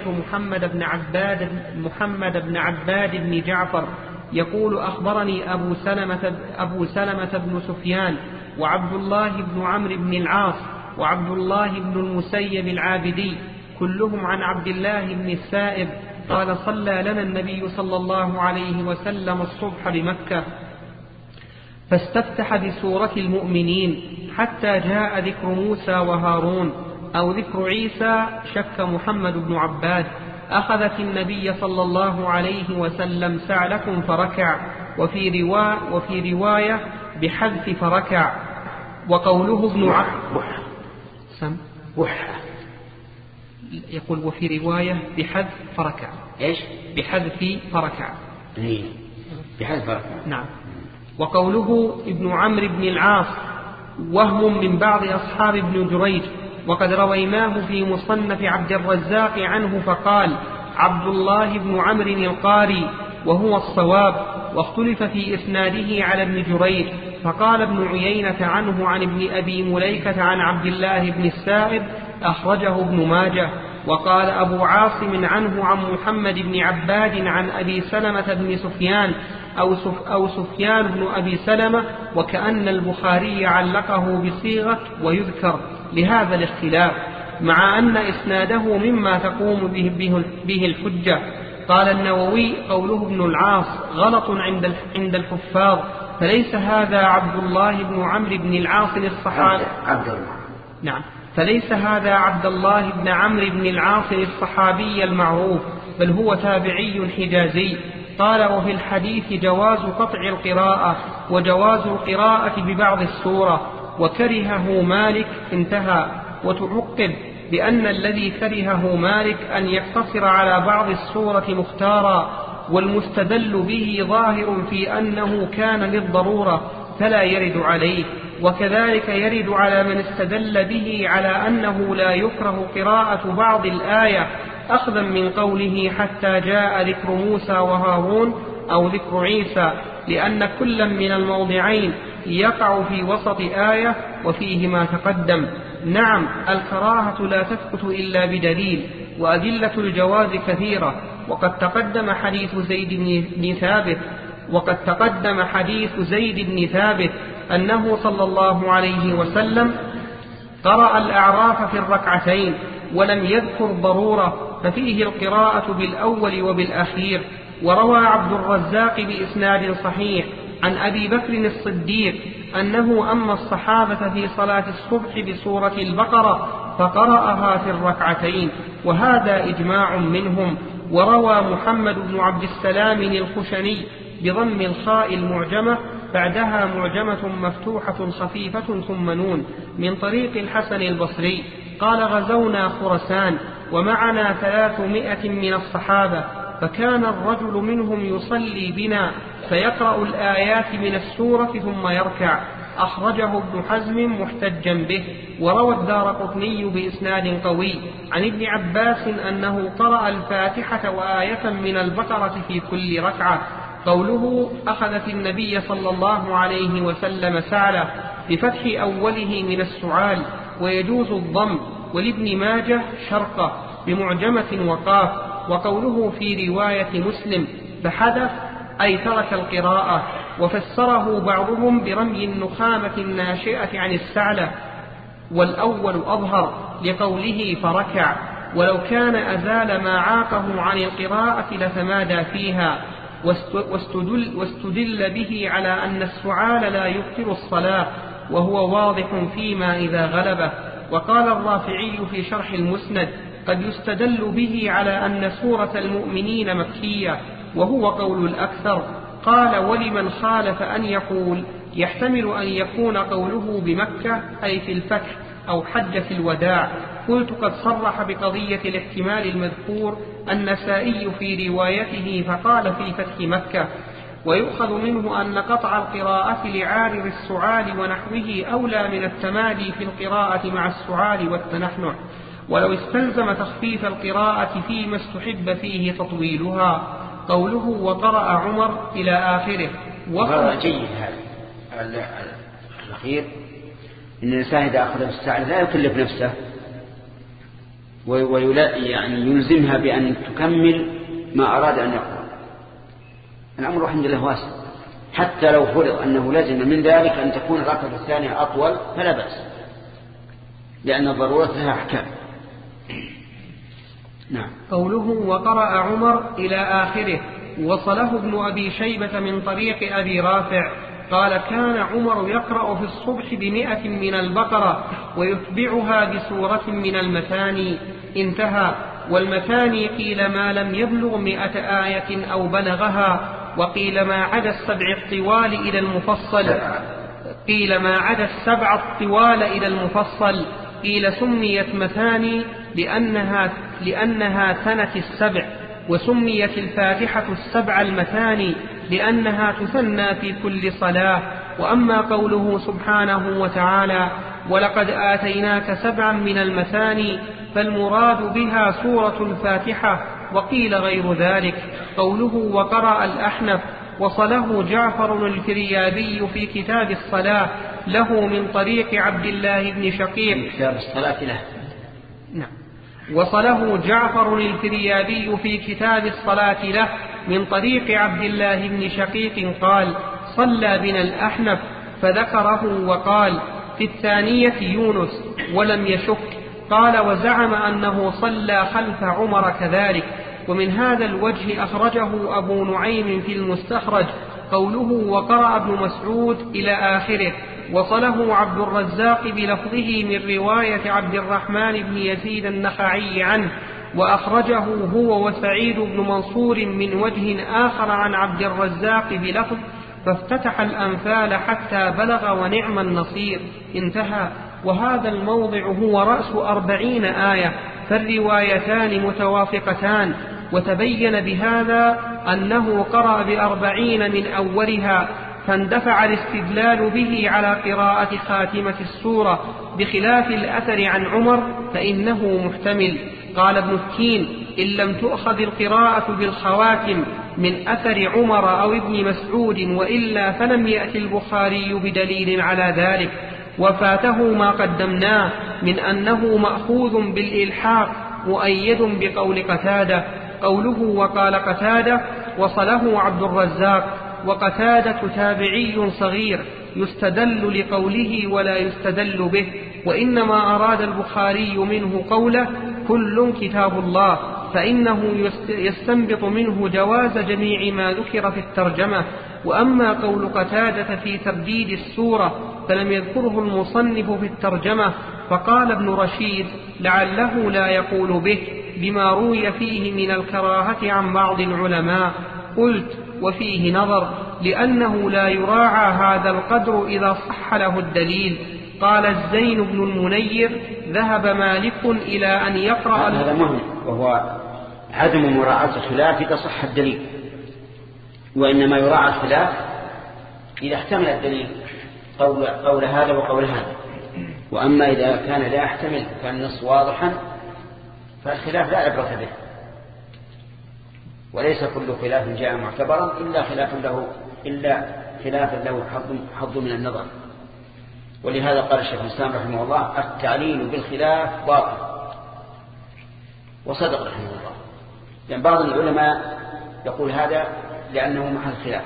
محمد بن عباد بن جعفر يقول أخبرني أبو سلمة بن سفيان وعبد الله بن عمرو بن العاص وعبد الله بن المسيب العابدي كلهم عن عبد الله بن السائب قال صلى لنا النبي صلى الله عليه وسلم الصبح بمكة فاستفتح بسورة المؤمنين حتى جاء ذكر موسى وهارون أو ذكر عيسى شك محمد بن عباد أخذت النبي صلى الله عليه وسلم سعلة فركع وفي رواية بحذف فركع. وقوله ابن يقول وفي رواية بحذف فركع. إيش؟ بحذف فركع. بحذف فركع. نعم. وقوله ابن عمرو بن العاص وهم من بعض أصحاب ابن جريج وقد رويناه في مصنف عبد الرزاق عنه فقال عبد الله بن عمرو القاري وهو الصواب. واختلف في إسناده على ابن جريج فقال ابن عيينة عنه عن ابن أبي مليكة عن عبد الله بن السائب أخرجه ابن ماجه. وقال أبو عاصم عنه عن محمد بن عباد عن أبي سلمة بن سفيان أو سفيان بن أبي سلمة وكأن البخاري علقه بصيغة ويذكر لهذا الاختلاف مع أن إسناده مما تقوم به الحجة. قال النووي قوله ابن العاص غلط عند الحفاظ فليس هذا عبد الله بن عمرو بن العاص الصحابي. نعم. فليس هذا عبد الله بن عمرو بن العاص الصحابي المعروف بل هو تابعي حجازي. قال وفي الحديث جواز قطع القراءة وجواز القراءة ببعض السورة وكرهه مالك انتهى. وتعقب بأن الذي كرهه مالك أن يقتصر على بعض السورة مختارا والمستدل به ظاهر في أنه كان للضرورة فلا يرد عليه. وكذلك يرد على من استدل به على أنه لا يكره قراءة بعض الآية أخذا من قوله حتى جاء ذكر موسى وهارون أو ذكر عيسى لأن كل من الموضعين يقع في وسط آية وفيه ما تقدم. نعم الكراهة لا تثبت إلا بدليل وأدلة الجواز كثيرة وقد تقدم حديث زيد بن ثابت أنه صلى الله عليه وسلم قرأ الأعراف في الركعتين ولم يذكر ضرورة ففيه القراءة بالأول وبالأخير. وروى عبد الرزاق بإسناد صحيح عن أبي بكر الصديق أنه أما الصحابة في صلاة الصبح بسورة البقرة فقرأها في الركعتين وهذا إجماع منهم. وروى محمد بن عبد السلام الخشني بضم الخاء المعجمة بعدها معجمة مفتوحة خفيفة ثم نون من طريق الحسن البصري قال غزونا خرسان ومعنا 300 من الصحابة فكان الرجل منهم يصلي بنا فيقرأ الآيات من السورة ثم يركع. أخرجه ابن حزم محتجا به. وروى الدارقطني بإسناد قوي عن ابن عباس أنه قرأ الفاتحة وآية من البقرة في كل ركعة. قوله أخذت النبي صلى الله عليه وسلم سعلة بفتح أوله من السعال ويجوز الضم. ولابن ماجه شرقة بمعجمة وقاف. وقوله في رواية مسلم فحدث أي ترك القراءة وفسره بعضهم برمي النخامة الناشئة عن السعلة والأول أظهر لقوله فركع ولو كان أزال ما عاقه عن القراءة لتمادى فيها. واستدل به على أن السعال لا يبطل الصلاة وهو واضح فيما إذا غلبه. وقال الرافعي في شرح المسند قد يستدل به على أن سورة المؤمنين مكية وهو قول الأكثر. قال ولمن خالف أن يقول يحتمل أن يكون قوله بمكة أي في الفتح أو حجة الوداع. قلت قد صرح بقضية الاحتمال المذكور النسائي في روايته فقال في فتح مكة. ويؤخذ منه أن قطع القراءة لعارض السعال ونحوه أولى من التمادي في القراءة مع السعال والتنحنح ولو استلزم تخفيف القراءة فيما استحب فيه تطويلها. قوله وقرأ عمر إلى آخره. وهذا جيد هذا الأخير، إن الإنسان إذا أخذ بالساعة لا يكلف نفسه يعني يلزمها بأن تكمل ما أراد أن يقرأ. الأمر الحمد لله واسع، حتى لو فرض أنه لازم من ذلك أن تكون الركعة الثانية أطول فلا بأس، لأن الضرورة لها أحكام. نعم. قوله وقرأ عمر إلى آخره وصله ابن أبي شيبة من طريق أبي رافع قال كان عمر يقرأ في الصبح ب100 من البقرة ويتبعها بسورة من المثاني. انتهى. والمثاني قيل ما لم يبلغ 100 آية أو بلغها، وقيل ما عدا السبع الطوال إلى المفصل. قيل سميت مثاني لأنها سنة السبع، وسميت الفاتحة السبع المثاني لأنها تثنى في كل صلاة. وأما قوله سبحانه وتعالى ولقد آتيناك 7 من المثاني فالمراد بها سورة الفاتحة، وقيل غير ذلك. قوله وقرأ الأحنف وصله جعفر الفريابي في كتاب الصلاة له من طريق عبد الله بن شقيق. كتاب الصلاة له. نعم. وصله جعفر الفريابي في كتاب الصلاة له من طريق عبد الله بن شقيق قال صلى بنا الأحنف فذكره وقال في الثانية يونس ولم يشك. قال وزعم أنه صلى خلف عمر كذلك. ومن هذا الوجه أخرجه أبو نعيم في المستخرج. قوله وقرأ ابن مسعود إلى آخره وصله عبد الرزاق بلفظه من رواية عبد الرحمن بن يزيد النخعي عنه، وأخرجه هو وسعيد بن منصور من وجه آخر عن عبد الرزاق بلفظ فافتتح الأنفال حتى بلغ ونعم النصير. انتهى. وهذا الموضع هو رأس 40 آية، فالروايتان متوافقتان. وتبين بهذا أنه قرأ ب40 من أولها، فاندفع الاستدلال به على قراءة خاتمة السورة، بخلاف الأثر عن عمر فإنه محتمل. قال ابن التين إن لم تؤخذ القراءة بالخواتم من أثر عمر أو ابن مسعود وإلا فلم يأتي البخاري بدليل على ذلك، وفاته ما قدمناه من أنه مأخوذ بالإلحاق مؤيد بقول قتادة. قوله وقال قتادة وصله عبد الرزاق، وقتادة تابعي صغير يستدل لقوله ولا يستدل به، وإنما أراد البخاري منه قوله كل كتاب الله، فإنه يستنبط منه جواز جميع ما ذكر في الترجمة. وأما قول قتادة في ترديد السورة فلم يذكره المصنف في الترجمة، فقال ابن رشيد لعله لا يقول به بما روي فيه من الكراهة عن بعض العلماء. قلت وفيه نظر، لأنه لا يراعى هذا القدر إذا صح له الدليل. قال الزين بن المنير ذهب مالك إلى أن يقرأ هذا مهم، وهو عدم مراعاة الخلاف إذا صح الدليل، وإنما يراعى الخلاف إذا احتمل الدليل قول هذا وقول هذا. وأما إذا كان لا يحتمل كان النص واضحا فالخلاف لا عبرة به، وليس كل خلاف جاء معتبرا إلا خلاف له حظ من النظر. ولهذا قال الشيخ الإسلام رحمه الله التعليل بالخلاف باطل، وصدق رحمه الله. لأن بعض العلماء يقول هذا لأنه محل خلاف،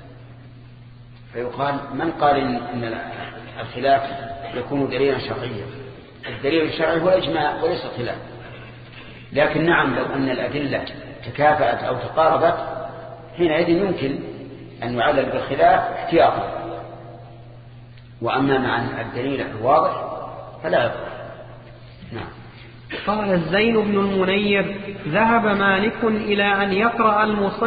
فيقال من قال إن الخلاف يكون دليلا شرعيا؟ الدليل الشرعي هو إجماع وليس خلاف. لكن نعم لو أن الأدلة تكافأت أو تقاربت حينئذ يمكن أن يعلل بالخلاف احتياطا، وأما مع الدليل الواضح فلا يضر. نعم. قال الزين بن المنير ذهب مالك إلى أن يقرأ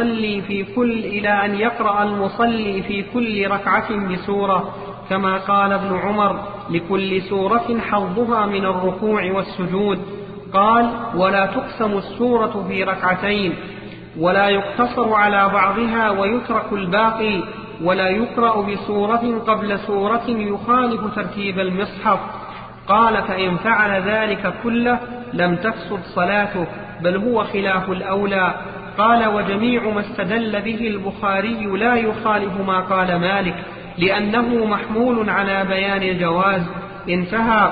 المصلي في كل ركعة بسورة، كما قال ابن عمر لكل سورة حظها من الركوع والسجود. قال ولا تقسم السورة في ركعتين، ولا يقتصر على بعضها ويترك الباقي، ولا يقرأ بسورة قبل سورة يخالف ترتيب المصحف. قال فإن فعل ذلك كله لم تفسد صلاته، بل هو خلاف الأولى. قال: وجميع ما استدل به البخاري لا يخالف ما قال مالك، لأنه محمول على بيان الجواز. انتهى.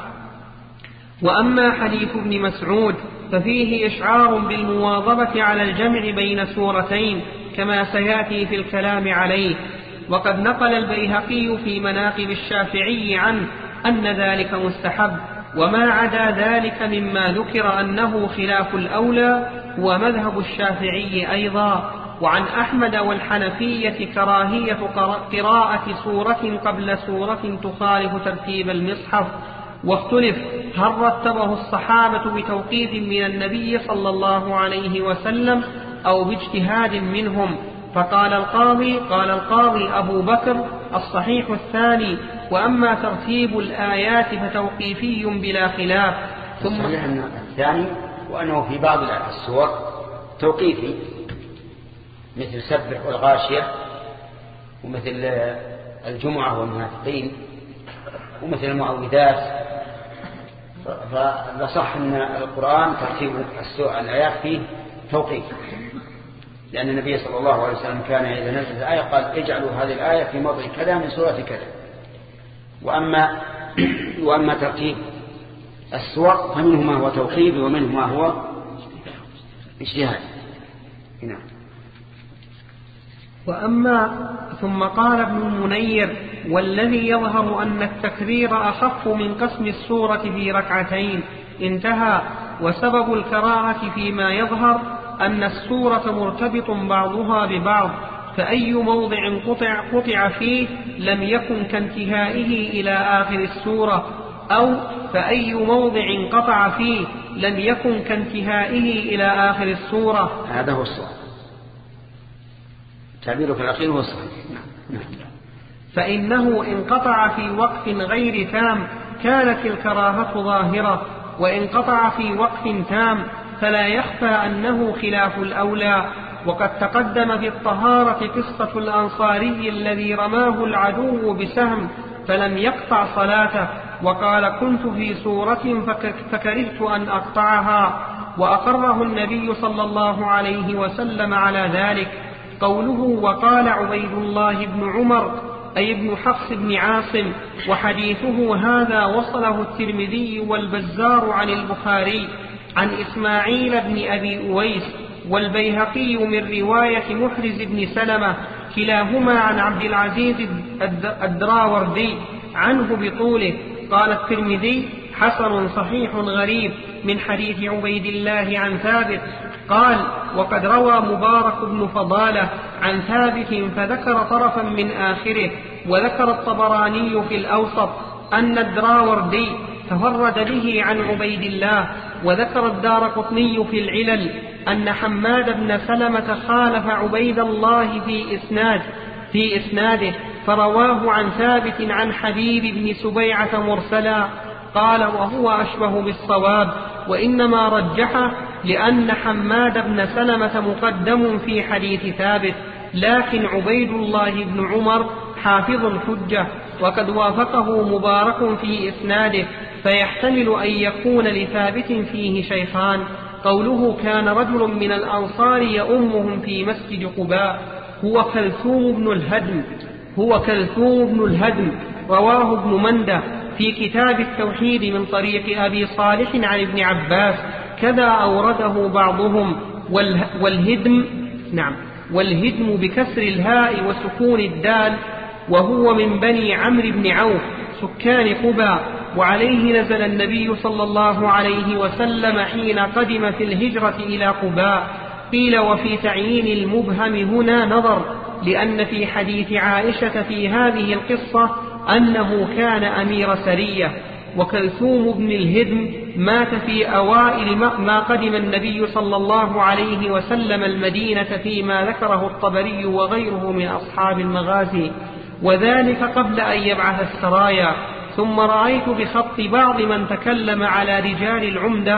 وأما حديث ابن مسعود ففيه إشعار بالمواظبة على الجمع بين سورتين كما سيأتي في الكلام عليه. وقد نقل البيهقي في مناقب الشافعي عنه أن ذلك مستحب، وما عدا ذلك مما ذكر أنه خلاف الأولى هو مذهب الشافعي أيضا. وعن أحمد والحنفية كراهية قراءة سورة قبل سورة تخالف ترتيب المصحف. واختلف هل رتبه الصحابة بتوقيف من النبي صلى الله عليه وسلم أو باجتهاد منهم. فقال القاضي أبو بكر: الصحيح الثاني، وأما ترتيب الآيات فتوقيفي بلا خلاف. ثم صحيح الثاني، وأنه في بعض السور توقيفي، مثل سبح والغاشية، ومثل الجمعة والمنافقين، ومثل المعوذات. فلصح أن القرآن ترتيب الآيات فيه توقيف، لأن النبي صلى الله عليه وسلم كان إذا نزل الآية قال: اجعلوا هذه الآية في موضع كذا من سورة كذا. وأما ترتيب السور فمنه ما هو توقيف ومنه ما هو اجتهاد. نعم. ثم قال ابن المنير: والذي يظهر أن التكرير أخف من قسم السورة في ركعتين. انتهى. وسبب الكراهة فيما يظهر أن السورة مرتبط بعضها ببعض، فأي موضع قطع فيه لم يكن كانتهائه إلى آخر السورة، أو فأي موضع قطع فيه لم يكن كانتهائه إلى آخر السورة. هذا هو الصواب، تعبيرك الأخير هو الصحيح. فإنه إن قطع في وقف غير تام كانت الكراهة ظاهرة، وإن قطع في وقف تام فلا يخفى أنه خلاف الأولى. وقد تقدم في الطهارة قصة الأنصاري الذي رماه العدو بسهم فلم يقطع صلاته، وقال: كنت في سورة فكرهت أن أقطعها، وأقره النبي صلى الله عليه وسلم على ذلك. قوله: وقال عبيد الله بن عمر أي ابن حفص بن عاصم، وحديثه هذا وصله الترمذي والبزار عن البخاري عن إسماعيل بن أبي أويس، والبيهقي من رواية محرز بن سلمة، كلاهما عن عبد العزيز الدراوردي عنه بطوله. قال الترمذي: حسن صحيح غريب من حديث عبيد الله عن ثابت. قال: وقد روى مبارك بن فضالة عن ثابت فذكر طرفا من آخره. وذكر الطبراني في الأوسط أن الدراوردي تفرد به عن عبيد الله. وذكر الدارقطني في العلل أن حماد بن سلمة خالف عبيد الله في إسناده فرواه عن ثابت عن حبيب بن سبيعة مرسلا. قال: وهو أشبه بالصواب، وإنما رجحه لأن حماد بن سلمة مقدم في حديث ثابت، لكن عبيد الله بن عمر حافظ حجة، وقد وافقه مبارك في إسناده، فيحتمل أن يكون لثابت فيه شيخان. قوله: كان رجل من الأنصار يؤمهم في مسجد قباء، هو كلثوم بن الهدم، رواه ابن منده في كتاب التوحيد من طريق أبي صالح عن ابن عباس، كذا أورده بعضهم. والهدم بكسر الهاء وسكون الدال، وهو من بني عمرو بن عوف سكان قباء، وعليه نزل النبي صلى الله عليه وسلم حين قدم في الهجرة إلى قباء. قيل: وفي تعيين المبهم هنا نظر، لأن في حديث عائشة في هذه القصة أنه كان أمير سرية. وكلثوم بن الهدم مات في أوائل ما قدم النبي صلى الله عليه وسلم المدينة، فيما ذكره الطبري وغيره من أصحاب المغازي، وذلك قبل أن يبعث السرايا. ثم رأيت بخط بعض من تكلم على رجال العمدة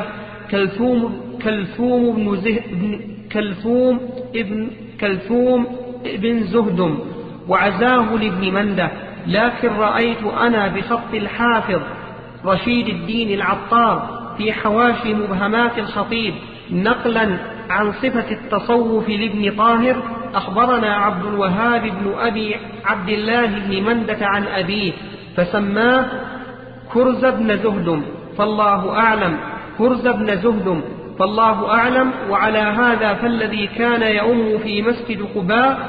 كلثوم ابن زهدم، وعزاه لابن منده، لكن رأيت أنا بخط الحافظ رشيد الدين العطار في حواشي مبهمات الخطيب نقلا عن صفة التصوف لابن طاهر أخبرنا عبد الوهاب بن أبي عبد الله بن مندة عن أبيه فسماه كرز بن زهدم فالله أعلم. وعلى هذا فالذي كان يؤم في مسجد قباء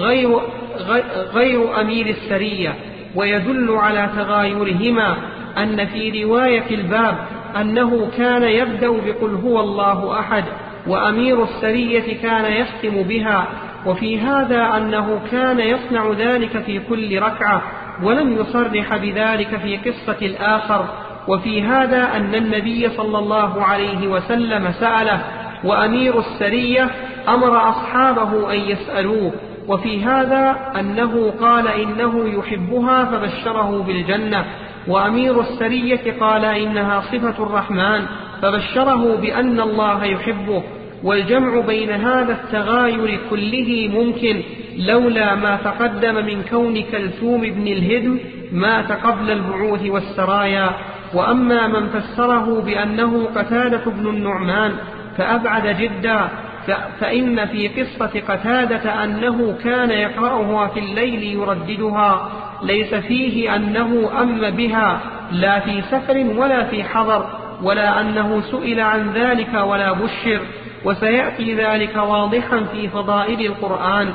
غير أمير السرية. ويدل على تغايرهما أن في رواية الباب أنه كان يبدأ بقل هو الله أحد، وأمير السرية كان يختم بها، وفي هذا أنه كان يصنع ذلك في كل ركعة، ولم يصرح بذلك في قصة الآخر. وفي هذا أن النبي صلى الله عليه وسلم سأله، وأمير السرية أمر أصحابه أن يسألوه. وفي هذا أنه قال إنه يحبها فبشره بالجنة، وأمير السرية قال إنها صفة الرحمن فبشره بأن الله يحبه. والجمع بين هذا التغاير كله ممكن لولا ما تقدم من كون كلثوم بن الهدم مات قبل البعوث والسرايا. وأما من فسره بأنه قتادة بن النعمان فأبعد جدا، فإن في قصة قتادة أنه كان يقرأها في الليل يرددها، ليس فيه أنه أم بها لا في سفر ولا في حضر، ولا أنه سئل عن ذلك ولا بشر، وسيأتي ذلك واضحا في فضائل القرآن.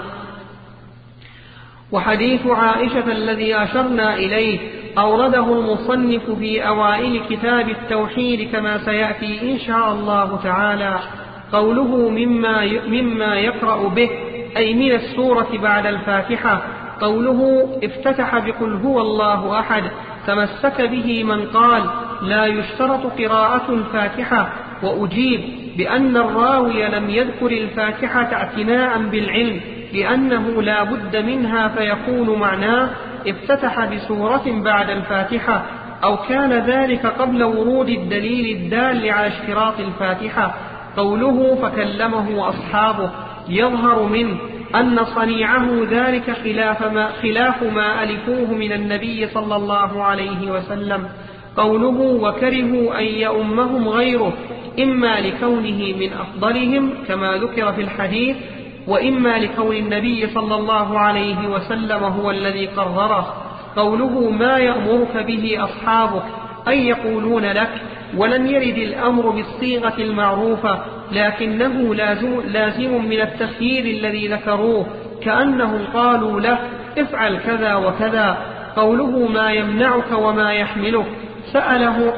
وحديث عائشة الذي أشرنا إليه أورده المصنف في أوائل كتاب التوحيد كما سيأتي إن شاء الله تعالى. قوله مما يقرأ به أي من السورة بعد الفاتحة. قوله افتتح بقل هو الله أحد تمسك به من قال لا يشترط قراءة الفاتحة، وأجيب بأن الراوي لم يذكر الفاتحة اعتناء بالعلم لأنه لا بد منها، فيكون معناه افتتح بسورة بعد الفاتحة، أو كان ذلك قبل ورود الدليل الدال على اشتراط الفاتحة. قوله فكلمه أصحابه يظهر منه أن صنيعه ذلك خلاف ما ألفوه من النبي صلى الله عليه وسلم. قوله وكرهوا أن يؤمهم غيره إما لكونه من أفضلهم كما ذكر في الحديث، وإما لكون النبي صلى الله عليه وسلم هو الذي قرره. قوله ما يأمرك به أصحابك أي يقولون لك، ولم يرد الأمر بالصيغة المعروفة لكنه لازم من التخيير الذي ذكروه، كأنهم قالوا له افعل كذا وكذا. قوله ما يمنعك وما يحملك سأله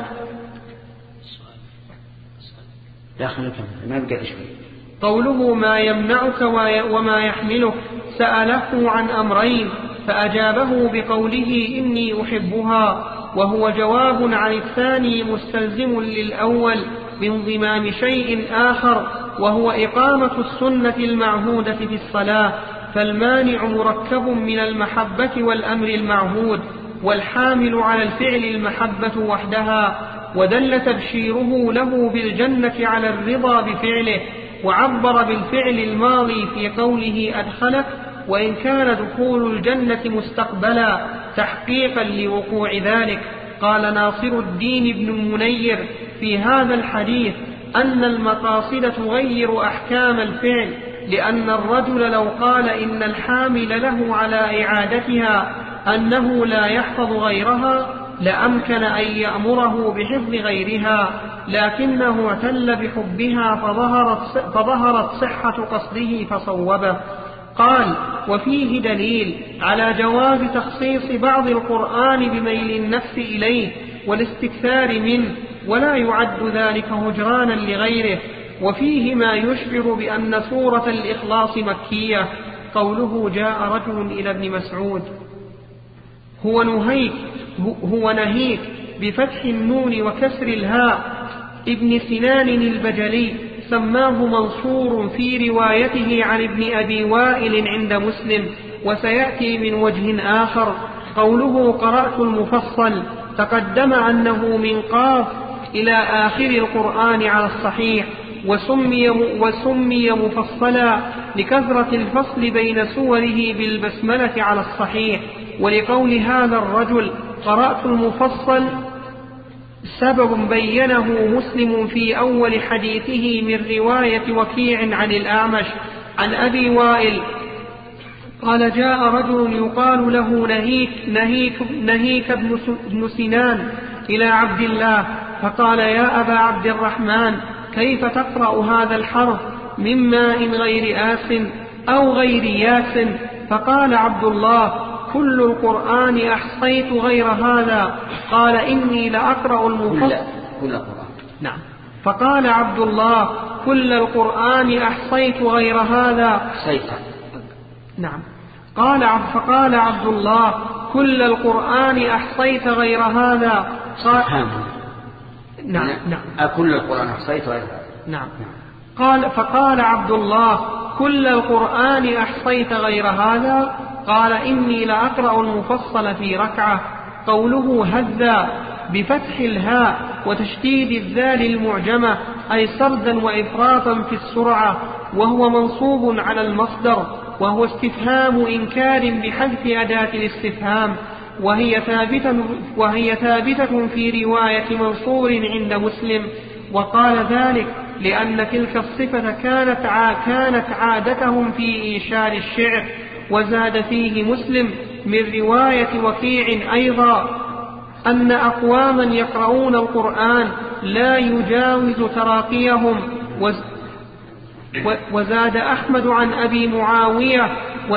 قوله ما يمنعك وما يحملك سأله عن أمرين فأجابه بقوله إني أحبها، وهو جواب عن الثاني مستلزم للأول بانضمام شيء آخر وهو إقامة السنة المعهودة في الصلاة، فالمانع مركب من المحبة والأمر المعهود، والحامل على الفعل المحبة وحدها. ودل تبشيره له بالجنة على الرضا بفعله، وعبر بالفعل الماضي في قوله أدخلك، وإن كان دخول الجنة مستقبلا تحقيقا لوقوع ذلك. قال ناصر الدين بن المنير في هذا الحديث أن المقاصد تغير أحكام الفعل، لأن الرجل لو قال إن الحامل له على إعادتها أنه لا يحفظ غيرها لأمكن أن يأمره بحفظ غيرها، لكنه اعتل بحبها فظهرت صحة قصده فصوبه. قال وفيه دليل على جواز تخصيص بعض القرآن بميل النفس إليه والاستكثار منه، ولا يعد ذلك هجرانا لغيره. وفيه ما يشعر بأن سورة الإخلاص مكية. قوله جاء رجل إلى ابن مسعود هو نهيك بفتح النون وكسر الهاء. ابن سنان البجلي سماه منصور في روايته عن ابن أبي وائل عند مسلم، وسيأتي من وجه آخر. قوله قرأت المفصل تقدم أنه من قاف إلى آخر القرآن على الصحيح، وسمي مفصلا لكثرة الفصل بين سوره بالبسملة على الصحيح. ولقول هذا الرجل قرأت المفصل سبب بينه مسلم في أول حديثه من رواية وكيع عن الأعمش عن أبي وائل قال جاء رجل يقال له نهيك بن سنان إلى عبد الله فقال يا أبا عبد الرحمن كيف تقرأ هذا الحرف من ماء غير آس أو غير ياس؟ فقال عبد الله كل القرآن أحصيت غير هذا. قال إني لأقرأ المفصل كل القرآن. نعم. فقال عبد الله كل القرآن أحصيت غير هذا. أحصيت. نعم. فقال عبد الله كل القرآن أحصيت غير هذا. نعم. كل القرآن أحصيت غير هذا. نعم. فقال عبد الله كل القرآن أحصيت غير هذا؟ قال إني لأقرأ المفصل في ركعة. قوله هذا بفتح الهاء وتشديد الذال المعجمة أي سردا وإفراطا في السرعة، وهو منصوب على المصدر، وهو استفهام إنكار بحذف أداة الاستفهام، وهي ثابتة في رواية منصور عند مسلم. وقال ذلك لأن تلك الصفة كانت عادتهم في إيشار الشعر. وزاد فيه مسلم من رواية وكيع أيضا أن أقواما يقرؤون القرآن لا يجاوز تراقيهم. وزاد أحمد عن أبي معاوية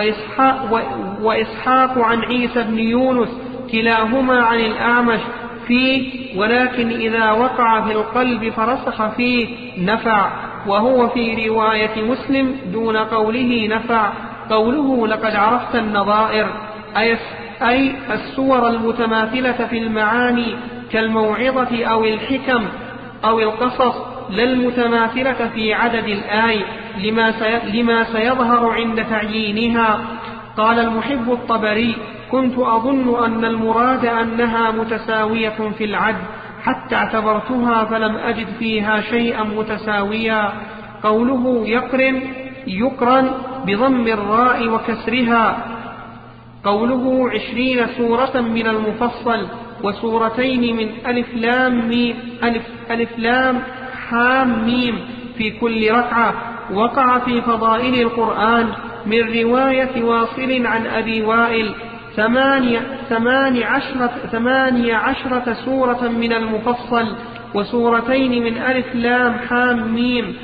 وإسحاق عن عيسى بن يونس كلاهما عن الأعمش فيه ولكن إذا وقع في القلب فرسخ فيه نفع، وهو في رواية مسلم دون قوله نفع. قوله لقد عرفت النظائر أي الصور المتماثلة في المعاني كالموعظة أو الحكم أو القصص، لا المتماثلة في عدد الآي لما سيظهر عند تعيينها. قال المحب الطبري كنت أظن أن المراد أنها متساوية في العد حتى اعتبرتها فلم أجد فيها شيئا متساويا. قوله يقرن بضم الراء وكسرها. قوله 20 سورة من المفصل وسورتين من ألف لام حام ميم في كل ركعة، وقع في فضائل القرآن من رواية واصل عن أبي وائل 18 سورة من المفصل وسورتين من ألف لام حام ميم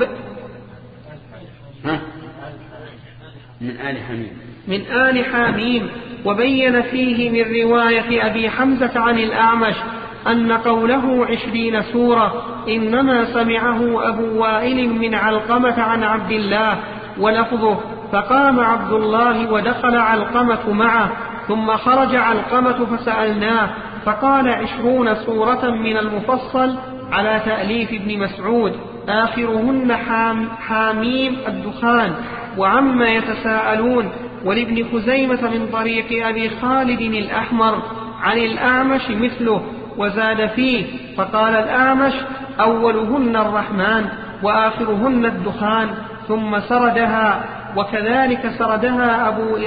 من آل حاميم. وبين فيه من رواية أبي حمزة عن الأعمش أن قوله 20 سورة إنما سمعه أبو وائل من علقمة عن عبد الله، ولفظه فقام عبد الله ودخل علقمة معه ثم خرج علقمة فسألناه فقال 20 سورة من المفصل على تأليف ابن مسعود آخرهن حاميم الدخان وعما يتساءلون. ولابن خزيمة من طريق أبي خالد الأحمر عن الأعمش مثله وزاد فيه فقال الأعمش أولهن الرحمن وآخرهن الدخان ثم سردها. وكذلك سردها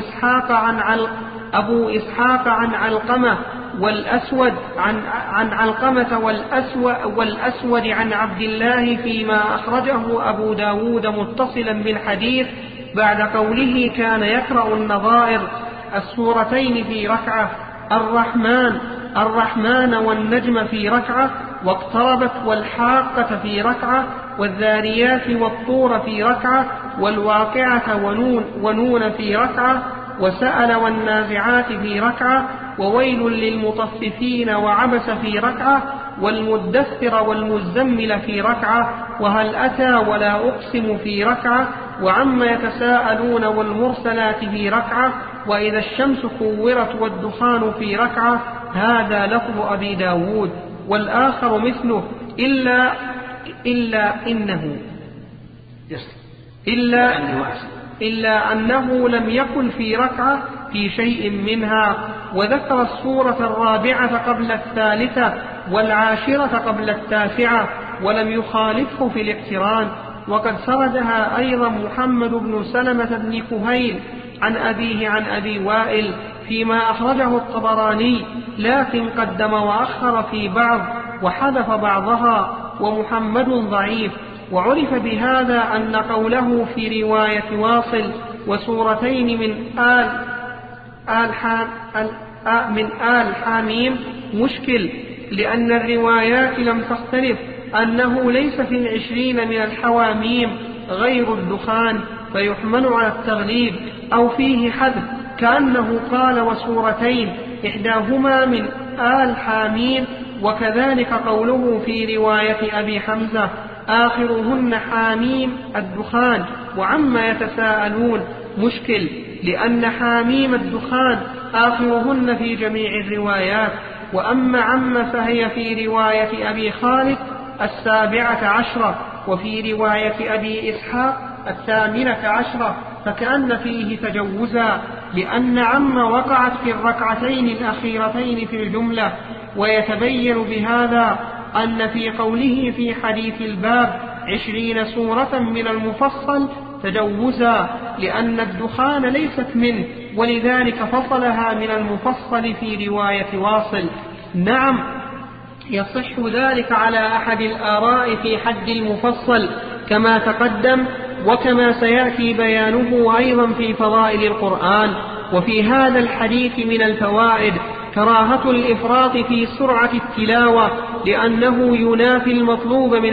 أبو إسحاق عن علقمة والأسود عن علقمة والأسود عن عبد الله فيما أخرجه أبو داود متصلا بالحديث بعد قوله كان يقرأ النظائر السورتين في ركعة الرحمن والنجم في ركعة واقتربت والحاقة في ركعة والذاريات والطور في ركعة والواقعة ونون في ركعة وسأل والنازعات في ركعة وويل للمطففين وعبس في ركعة والمدثر والمزمل في ركعة وهل أتى ولا أقسم في ركعة وعما يتساءلون والمرسلات في ركعة وإذا الشمس كورت والدخان في ركعة. هذا لفظ أبي داود. والآخر مثله إلا أنه لم يكن في ركعة في شيء منها. وذكر السورة الرابعة قبل الثالثة والعاشرة قبل التاسعة ولم يخالفه في الاقتران. وقد سردها أيضا محمد بن سلمة بن كهيل عن أبيه عن أبي وائل فيما أخرجه الطبراني، لكن قدم وأخر في بعض وحذف بعضها، ومحمد ضعيف. وعرف بهذا أن قوله في رواية واصل وسورتين من آل حاميم مشكل، لأن الروايات لم تختلف أنه ليس في 20 من الحواميم غير الدخان، فيحمل على التغليب أو فيه حذف، كأنه قال وسورتين إحداهما من آل حاميم. وكذلك قوله في رواية أبي حمزة آخرهن حاميم الدخان وعما يتساءلون مشكل، لأن حاميم الدخان آخرهن في جميع الروايات. وأما عم فهي في رواية أبي خالد 17، وفي رواية أبي إسحاق 18، فكأن فيه تجوزا، لأن عم وقعت في الركعتين الأخيرتين في الجملة. ويتبين بهذا أن في قوله في حديث الباب 20 سورة من المفصل تجوزا، لأن الدخان ليست منه، ولذلك فصلها من المفصل في رواية واصل. نعم، يصح ذلك على أحد الآراء في حد المفصل كما تقدم، وكما سيأتي بيانه أيضا في فضائل القرآن. وفي هذا الحديث من الفوائد كراهة الإفراط في سرعة التلاوة، لأنه ينافي المطلوب من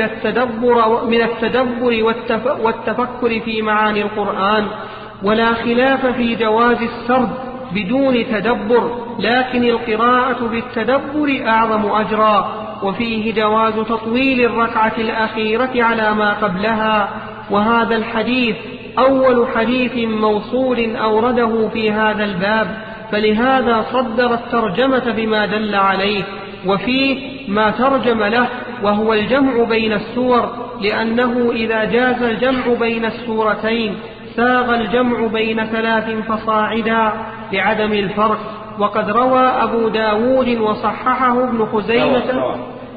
التدبر والتفكر في معاني القرآن. ولا خلاف في جواز السرد بدون تدبر، لكن القراءة بالتدبر أعظم أجرا. وفيه جواز تطويل الركعة الأخيرة على ما قبلها. وهذا الحديث أول حديث موصول أورده في هذا الباب، فلهذا صدر الترجمة بما دل عليه، وفيه ما ترجم له وهو الجمع بين السور، لأنه إذا جاز الجمع بين السورتين ساغ الجمع بين 3 فصاعدا لعدم الفرق. وقد روى أبو داود وصححه ابن خزيمة.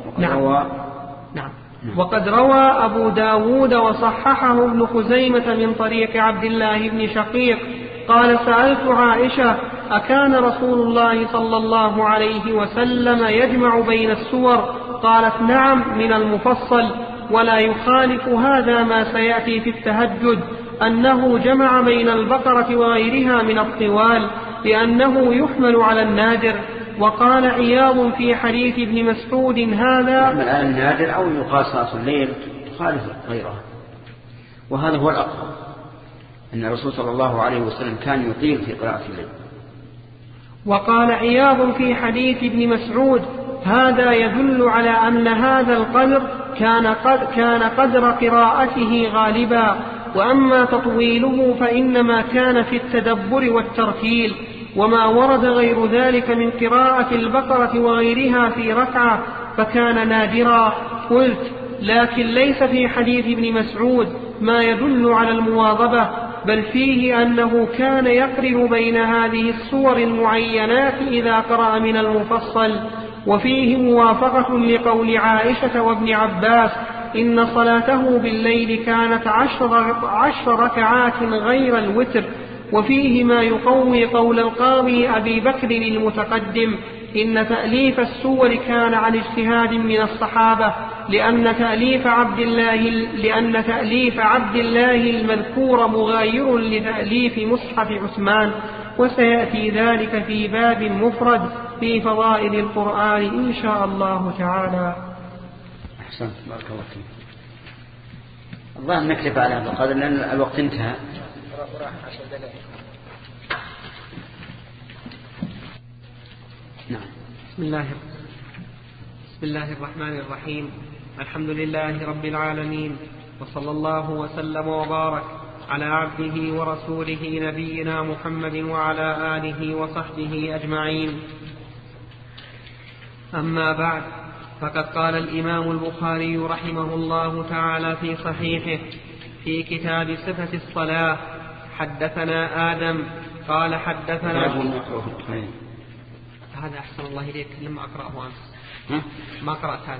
نعم. وقد روى أبو داود وصححه ابن خزيمة من طريق عبد الله بن شقيق قال سألت عائشة أكان رسول الله صلى الله عليه وسلم يجمع بين السور؟ قالت نعم من المفصل. ولا يخالف هذا ما سيأتي في التهجد أنه جمع بين البقرة وغيرها من الطوال، لأنه يحمل على النادر. وقال عياض في حديث ابن مسعود هذا يحمل على النادر أو يقاس صلاة الليل تخالف غيرها، وهذا هو الأقرب، أن الرسول صلى الله عليه وسلم كان يطيل في قراءة الليل. وقال عياض في حديث ابن مسعود هذا يدل على أن هذا القدر كان قدر قراءته غالبا، وأما تطويله فإنما كان في التدبر والترتيل، وما ورد غير ذلك من قراءة البقرة وغيرها في ركعة فكان نادرا. قلت لكن ليس في حديث ابن مسعود ما يدل على المواظبة، بل فيه أنه كان يقرن بين هذه الصور المعينات إذا قرأ من المفصل. وفيه موافقة لقول عائشة وابن عباس إن صلاته بالليل كانت 10 ركعات غير الوتر. وفيه ما يقوي قول القاضي أبي بكر المتقدم إن تأليف السور كان عن اجتهاد من الصحابة، لأن تأليف عبد الله المذكور مغاير لتأليف مصحف عثمان، وسيأتي ذلك في باب مفرد في فضائل القرآن إن شاء الله تعالى. أحسنت، بارك الله فيك. الله نكتب على هذا القدر لأن الوقت انتهى. نعم. بسم الله الرحمن الرحيم. الحمد لله رب العالمين، وصلى الله وسلم وبارك على عبده ورسوله نبينا محمد وعلى آله وصحبه أجمعين. أما بعد، فقد قال الإمام البخاري رحمه الله تعالى في صحيحه في كتاب صفة الصلاة حدثنا آدم قال حدثنا هذا أحسن الله إليك لما أقرأه أمس. ما قرأت هذا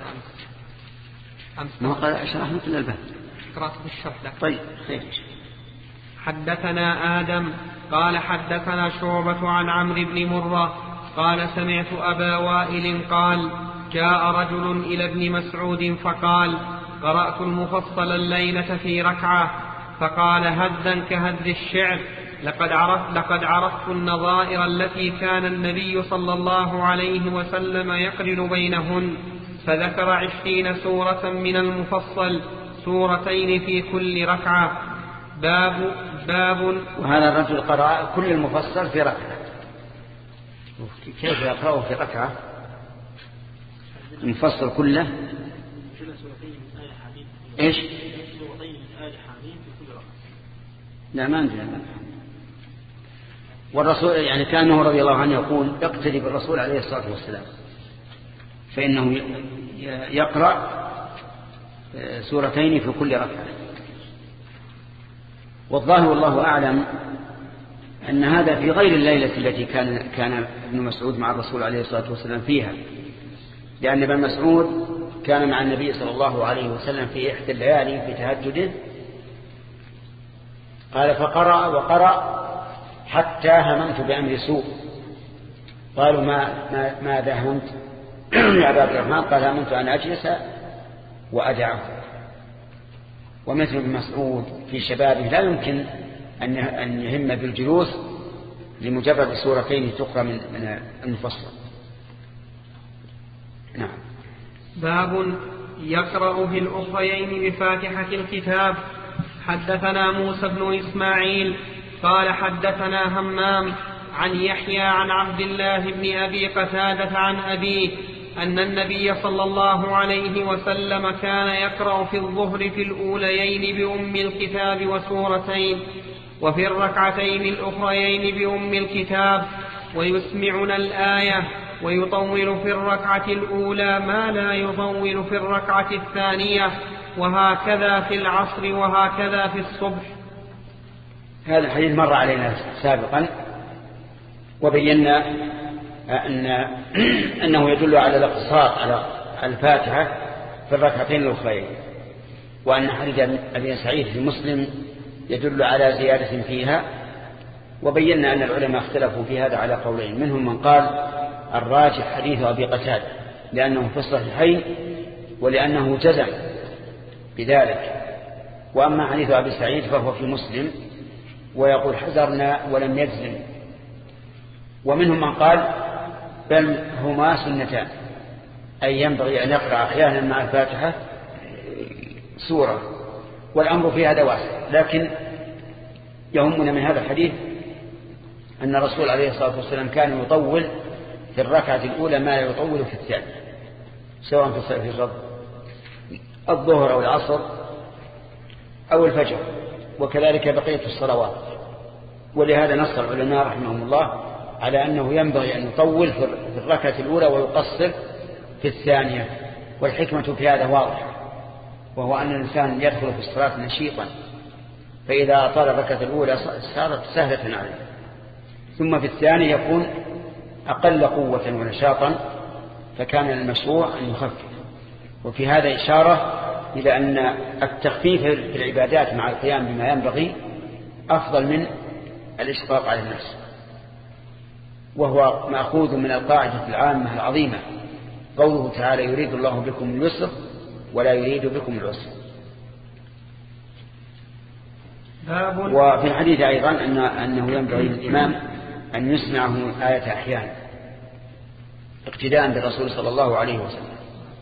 أمس. ما قرأت شرح مثل الباب، قرأت في الشرح لك. طيب خير. حدثنا آدم قال حدثنا شعبة عن عمرو بن مرة قال سمعت أبا وائل قال جاء رجل إلى ابن مسعود فقال قرأت المفصل الليلة في ركعة، فقال هدا كهد الشعر، لقد عرفت النظائر التي كان النبي صلى الله عليه وسلم يقرن بينهن، فذكر 20 سورة من المفصل، سورتين في كل ركعة. باب وهذا الرجل قرأ كل المفصل في ركعة، كيف يقرأه في ركعة المفصل كله؟ ايش؟ لا ما عندنا. والرسول يعني كانه رضي الله عنه يقول اقتدي بالرسول عليه الصلاة والسلام، فإنه يقرأ سورتين في كل ركعة. والظاهر والله أعلم أن هذا في غير الليلة التي كان ابن مسعود مع الرسول عليه الصلاة والسلام فيها، لأن ابن مسعود كان مع النبي صلى الله عليه وسلم في إحدى الليالي في تهجده، قال فقرأ وقرأ حتى هممت بأمر سوء. قالوا ماذا هممت يا أبا عبد الرحمن؟ قال هممت أن أجلس وأدعه. ومثل ابن مسعود في شبابه لا يمكن أن يهم بالجلوس لمجرد سورتين تقرأ من المفصل. نعم. باب يقرأ في الأخريين بفاتحة الكتاب. حدثنا موسى بن إسماعيل قال حدثنا همام عن يحيى عن عبد الله بن أبي قتادة عن أبيه أن النبي صلى الله عليه وسلم كان يقرأ في الظهر في الأوليين بأم الكتاب وسورتين، وفي الركعتين الأخريين بأم الكتاب، ويسمعنا الآية، ويطول في الركعة الأولى ما لا يطول في الركعة الثانية، وهكذا في العصر وهكذا في الصبح. هذا الحديث مر علينا سابقا، وبينا أنه يدل على الاقتصار على الفاتحة في الركعتين الأخرين، وأن حديث أبي سعيد في مسلم يدل على زيادة فيها. وبينا أن العلماء اختلفوا في هذا على قولين، منهم من قال الراجح حديث أبي قتادة لأنه في الصحيحين ولأنه جزم بذلك، وأما حديث أبي سعيد فهو في مسلم ويقول حذرنا ولم يجزم. ومنهم من قال بل هما سنتان، أي ينبغي أن يقرأ أحيانا مع الفاتحة سورة، والأمر في هذا واسع. لكن يهمنا من هذا الحديث أن الرسول عليه الصلاة والسلام كان يطول في الركعة الأولى ما يطول في الثانية، سواء في الظهر أو العصر أو الفجر، وكذلك بقية الصلوات. ولهذا نص العلماء رحمهم الله على أنه ينبغي أن يطول في الركعة الأولى ويقصر في الثانية. والحكمة في هذا واضحة، وهو أن الإنسان يدخل في الصلاة نشيطا، فإذا أطال الركعة الأولى صارت سهلة عليه، ثم في الثانية يكون أقل قوة ونشاطا، فكان المشروع أن يخفف. وفي هذا إشارة إلى أن التخفيف في العبادات مع القيام بما ينبغي أفضل من الإشفاق على النفس، وهو مأخوذ من القاعدة العامة العظيمة، قوله تعالى يريد الله بكم اليسر ولا يريد بكم العسر. وفي الحديث أيضا أنه ينبغي للإمام أن يسمعه آية أحيانا اقتداء بالرسول صلى الله عليه وسلم.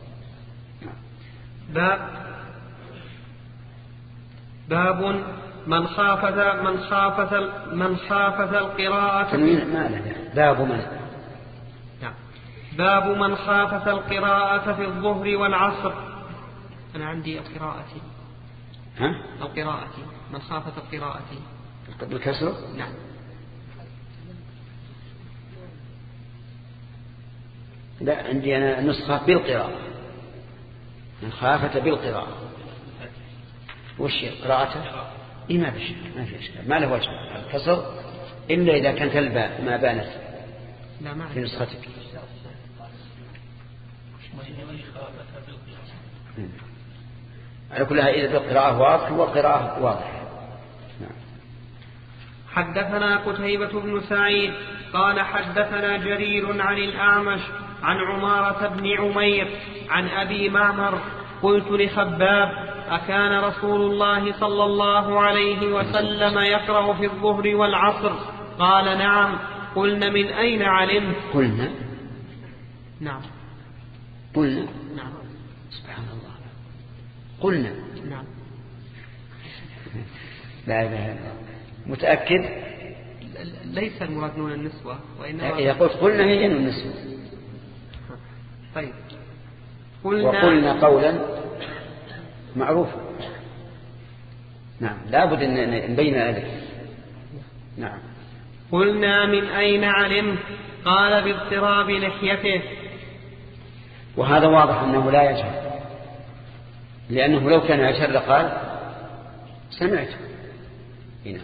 باب من خافت القراءة باب من خافت القراءة في الظهر والعصر. أنا عندي القراءة من خافت القراءة بالكسر. نعم. لا، عندي أنا نسخة بالقراءة، من خافت بالقراءة. وش قراءته؟ ما في إشكال، ما له وجه الكسر إلا إذا كانت الباء ما بانت في نسختك. على كلها إذا بالقراءة واضح وقراءة واضح. حدثنا قتيبة بن سعيد قال حدثنا جرير عن الأعمش عن عمارة بن عمير عن أبي معمر قلت لخباب أكان رسول الله صلى الله عليه وسلم يقرأ في الظهر والعصر؟ قال نعم. قلنا من أين علمت؟ قلنا نعم. قلنا نعم. سبحان الله. قلنا نعم. لا إله إلا الله. متأكد؟ ليس المراد نون النسوة وإنما إذا قلت قلنا هي نون النسوة. طيب. وقلنا قولا معروفا. نعم لابد أن نبين ذلك. نعم. قلنا من أين علمت؟ قال باضطراب لحيته. وهذا واضح أنه لا يجهل، لأنه لو كان يجهل لقال سمعت. هنا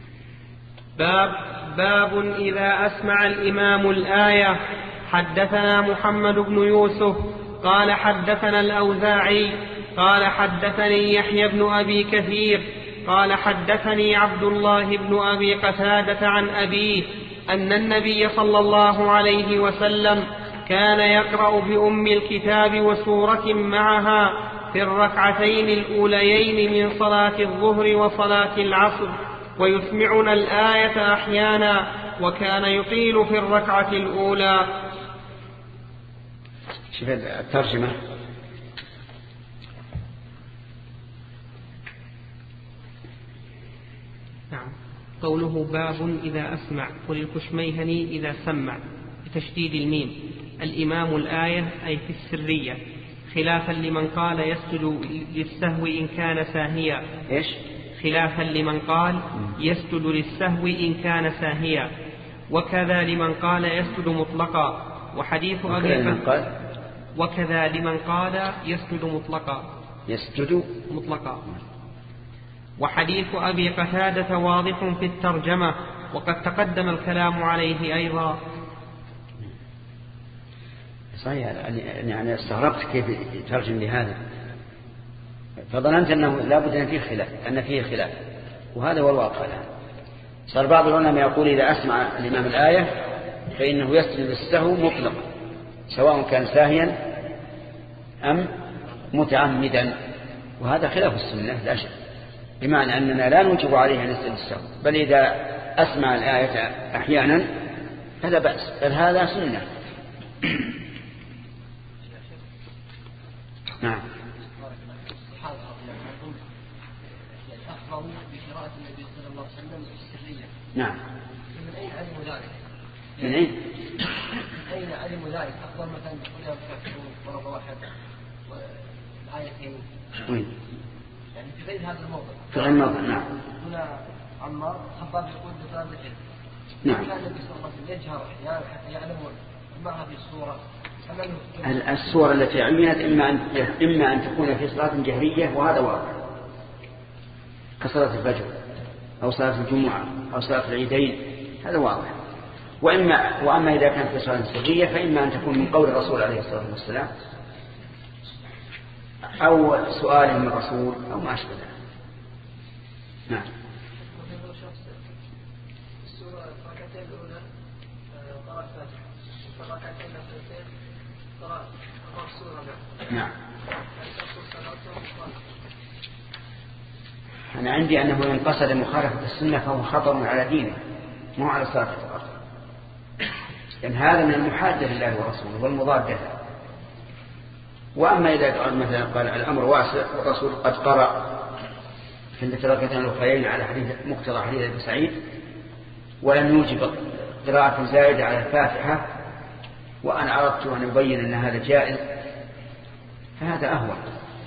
باب إذا أسمع الإمام الآية. حدثنا محمد بن يوسف قال حدثنا الأوزاعي قال حدثني يحيى بن أبي كثير قال حدثني عبد الله بن أبي قتادة عن أبيه أن النبي صلى الله عليه وسلم كان يقرأ بأم الكتاب وسورة معها في الركعتين الأوليين من صلاة الظهر وصلاة العصر، ويسمعنا الآية أحيانا، وكان يطيل في الركعة الأولى. شوف الترجمة. نعم. قوله باب إذا أسمع، وللكشميهني إذا سمع بتشديد الميم. الإمام الآية أي في السرية، خلافا لمن قال يسجد للسهو إن كان ساهيا. إيش؟ خلافا لمن قال يسجد للسهو إن كان ساهيا، وكذا لمن قال يسجد مطلقا. وحديث أبي وكذا لمن قال يسجد مطلقا. وحديث أبي قتادة واضح في الترجمة، وقد تقدم الكلام عليه أيضا. صحيح. يعني استغربت كيف يترجم لهذا، فظننت أنه لابد أن فيه خلاف، وهذا هو الواقع الآن. صار بعض العلماء يقول إذا أسمع الإمام الآية فإنه يسجد للسهو مطلقا، سواء كان ساهيا أم متعمدا، وهذا خلاف السنة لا شك، بمعنى أننا لا نوجب عليه أن يسجد للسهو، بل إذا أسمع الآية أحيانا فلا بأس، بل هذا سنة. نعم. أخبروا بقراءة النبي صلى الله عليه وسلم السرية. نعم. من أين علموا ذلك؟ من أين؟ أين علموا ذلك؟ أخبر مثلا بقولها ضرب واحد والآيتين. وين؟ يعني في غير هذا الموضع. في غير الموضع. نعم. هنا عمار خباب يقول بطلاب العلم. نعم. كان النبي صلى الله عليه وسلم يجهر أحيانا حتى يعلمون ما هذه الصورة. الصورة التي عملت إما أن تكون في صلاة جهرية، وهذا واقع كصلاة الفجر أو صلاة الجمعة أو صلاة العيدين، هذا واضح. وأما إذا كانت في صلاة سرية فإما أن تكون من قول الرسول عليه الصلاة والسلام أو سؤال من الرسول أو ما أشبه ذلك. نعم. السورة الركعتين الأولى قراءة الفاتحة، الركعتين الأخيرتين قراءة السورة. نعم. أنا عندي أنه إن قصد مخالفة السنة فهو خطر على دينه، مو على صلاة الفرض، لأن هذا من المحادة لله ورسوله والمضادة. وأما إذا قال مثلا قال الأمر واسع والرسول قد قرأ في الركعتين الأخريين على مقتضى حديث ابن سعيد ولم يوجب قراءة زائدة على الفاتحة، وأنا أردت أن أبين أن هذا جائز، فهذا أهون.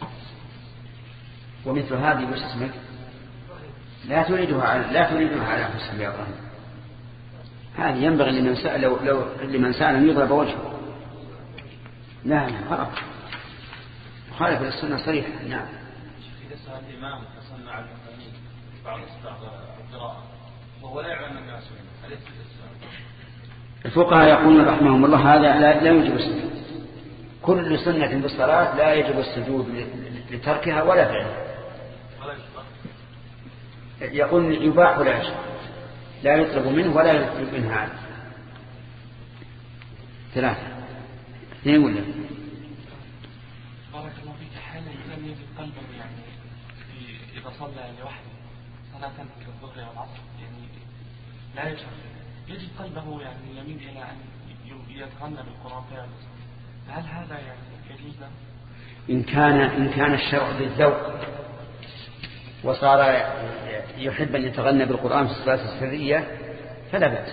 ومثل هذه وش اسمك لا تريدها على أنفسهم يا إبراهيم. هذه ينبغي لمن سأل أن يضرب وجهه. لا غلط، مخالف للسنة صريحة. نعم. إذا سأل الإمام تصنع على المتنين بعض القراءة وهو لا يعلم الناس منه، أليس الفقهاء يقولون رحمهم الله هذا لا يجب السجود. كل سنة بالصلاة لا يجب السجود لتركها ولا فعلها. يقول يباح ولا يشرع. لا يطلب منه ولا يطلب منها عنه. 3 2 ولا بارك الله فيك. حالا لم يجد قلبه يعني إذا صلى لوحده صلاة الظهر والعصر يعني لا يجد قلبه يعني يميل إلى أن يتغنى بالقرآن فعلا، هل هذا يعني يجوز له؟ إن كان الشرع بالذوق وصار يحب أن يتغنى بالقرآن في الصلاة السرية فلا بأس.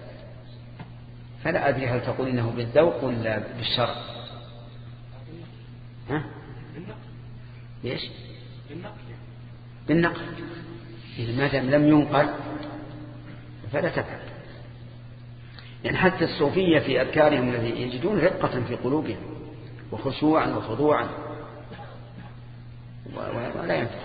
فلا أدري هل تقول إنه بالذوق ولا بالشرع؟ ها؟ ليش؟ بالنقل. إذا ما دام لم ينقل فلا تفعل. يعني حتى الصوفية في أذكارهم الذي يجدون رقة في قلوبهم وخشوعا وخضوعا ولا ينفع.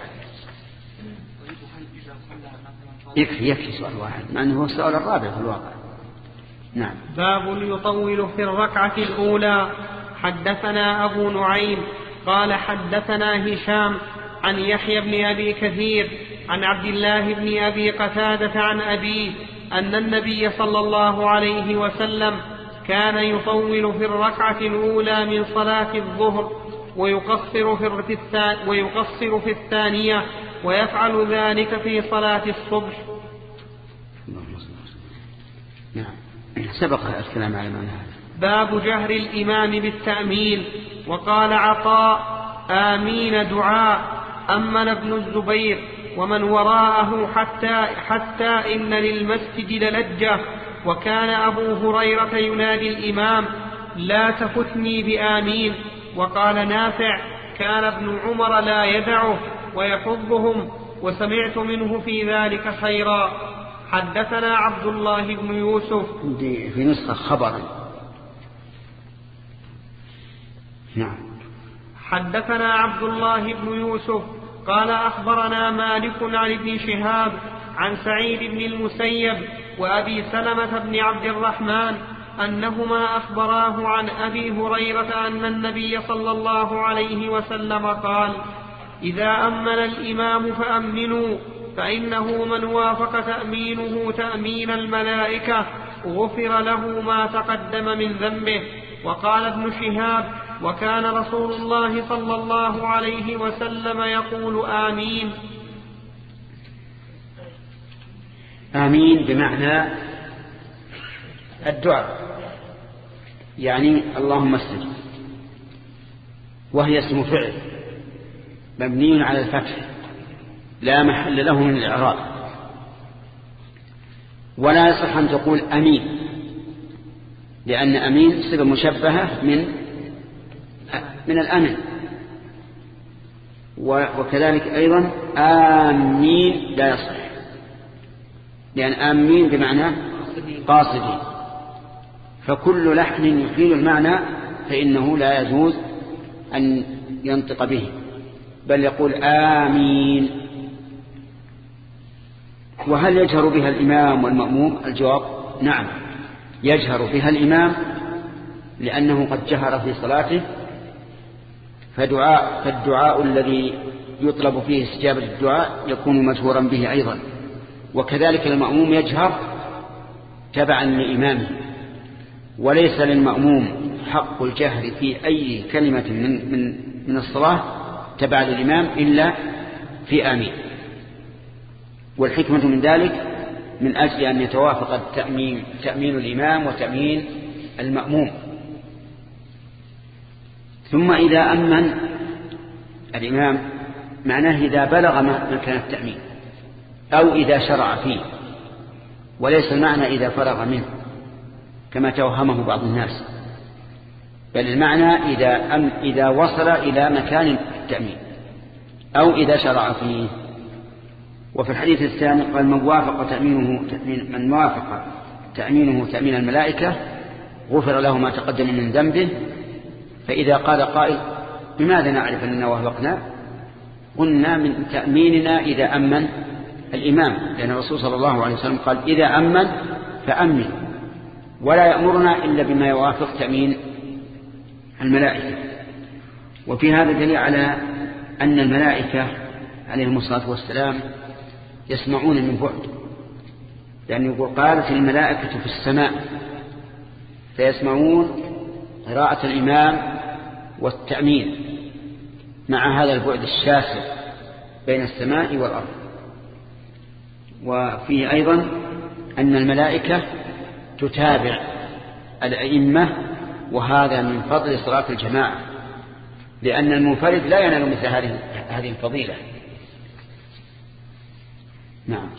يكفي سؤال واحد مع أنه هو السؤال الرابع في الواقع. نعم. باب يطول في الركعة الأولى. حدثنا أبو نعيم قال حدثنا هشام عن يحيى بن أبي كثير عن عبد الله بن أبي قتادة عن أبيه أن النبي صلى الله عليه وسلم كان يطول في الركعة الأولى من صلاة الظهر ويقصر في الثانية ويفعل ذلك في صلاة الصبح. نعم سبق الكلام على هذا. باب جهر الإمام بالتأمين. وقال عطاء آمين دعاء أمن ابن الزبير ومن وراءه حتى إن للمسجد للجة. وكان أبو هريرة ينادي الإمام لا تفتني بآمين. وقال نافع كان ابن عمر لا يدعه ويحضهم وسمعت منه في ذلك خيرا. حدثنا عبد الله بن يوسف في نسخة خبرا. نعم. حدثنا عبد الله بن يوسف قال أخبرنا مالك عن ابن شهاب عن سعيد بن المسيب وأبي سلمة بن عبد الرحمن أنهما أخبراه عن أبي هريرة أن النبي صلى الله عليه وسلم قال إذا أمن الإمام فأمنوا فإنه من وافق تأمينه تأمين الملائكة غفر له ما تقدم من ذنبه. وقال ابن شهاب وكان رسول الله صلى الله عليه وسلم يقول آمين. آمين بمعنى الدعاء، يعني اللهم استجب، وهي اسم فعل مبني على الفتح لا محل له من الإعراب. ولا يصح أن تقول أمين، لأن أمين صفة مشبهة من الأمن. وكذلك أيضا آمين لا يصح، لأن آمين بمعنى قاصدين، فكل لحن يحيل المعنى فإنه لا يجوز أن ينطق به، بل يقول آمين. وهل يجهر بها الإمام والمأموم؟ الجواب نعم، يجهر بها الإمام لأنه قد جهر في صلاته، فالدعاء الذي يطلب فيه استجابة الدعاء يكون مجهورا به أيضا. وكذلك المأموم يجهر تبعا لإمامه، وليس للمأموم حق الجهر في أي كلمة من الصلاة تبع للإمام إلا في آمين. والحكمة من ذلك من أجل أن يتوافق تأمين الإمام وتأمين المأموم. ثم إذا أمن الإمام معناه إذا بلغ مكان التأمين أو إذا شرع فيه، وليس المعنى إذا فرغ منه كما توهمه بعض الناس، بل المعنى إذا وصل إلى مكان التأمين أو إذا شرع فيه. وفي الحديث الثاني قال من وافق تأمينه تأمين الملائكة غفر له ما تقدم من ذنبه. فإذا قال قائل بماذا نعرف أننا وافقنا؟ قلنا من تأميننا إذا أمن الإمام، لأن الرسول صلى الله عليه وسلم قال إذا أمن فأمن، ولا يأمرنا إلا بما يوافق تأمين الملائكة. وفي هذا دليل على أن الملائكة عليهم الصلاة والسلام يسمعون من بعد، لأنه يقول قالت الملائكة في السماء فيسمعون قراءة الإمام والتأمين مع هذا البعد الشاسع بين السماء والأرض. وفيه أيضا أن الملائكة تتابع الأئمة، وهذا من فضل صلاة الجماعة، لأن المنفرد لا ينال مثل هذه الفضيلة. نعم.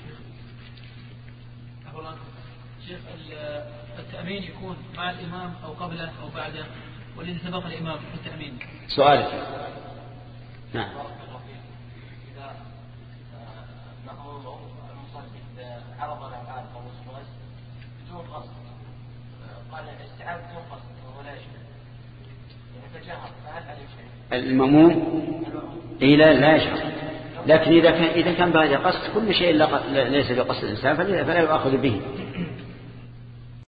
شيخ، التأمين يكون مع الإمام أو قبله أو بعده، والذي سبق الإمام في التأمين؟ سؤالك. نعم. إذا مأموم المصلي عرض الأفعال أو الصلاة بدون قصد، قال الاستيعاب بدون قصد وهو لا يشبه يتجاهر، فهل عليه شيء؟ المأموم لا يشعر، لكن إذا كان بعد قصد كل شيء ليس بقصد الإنسان فلا يؤخذ به.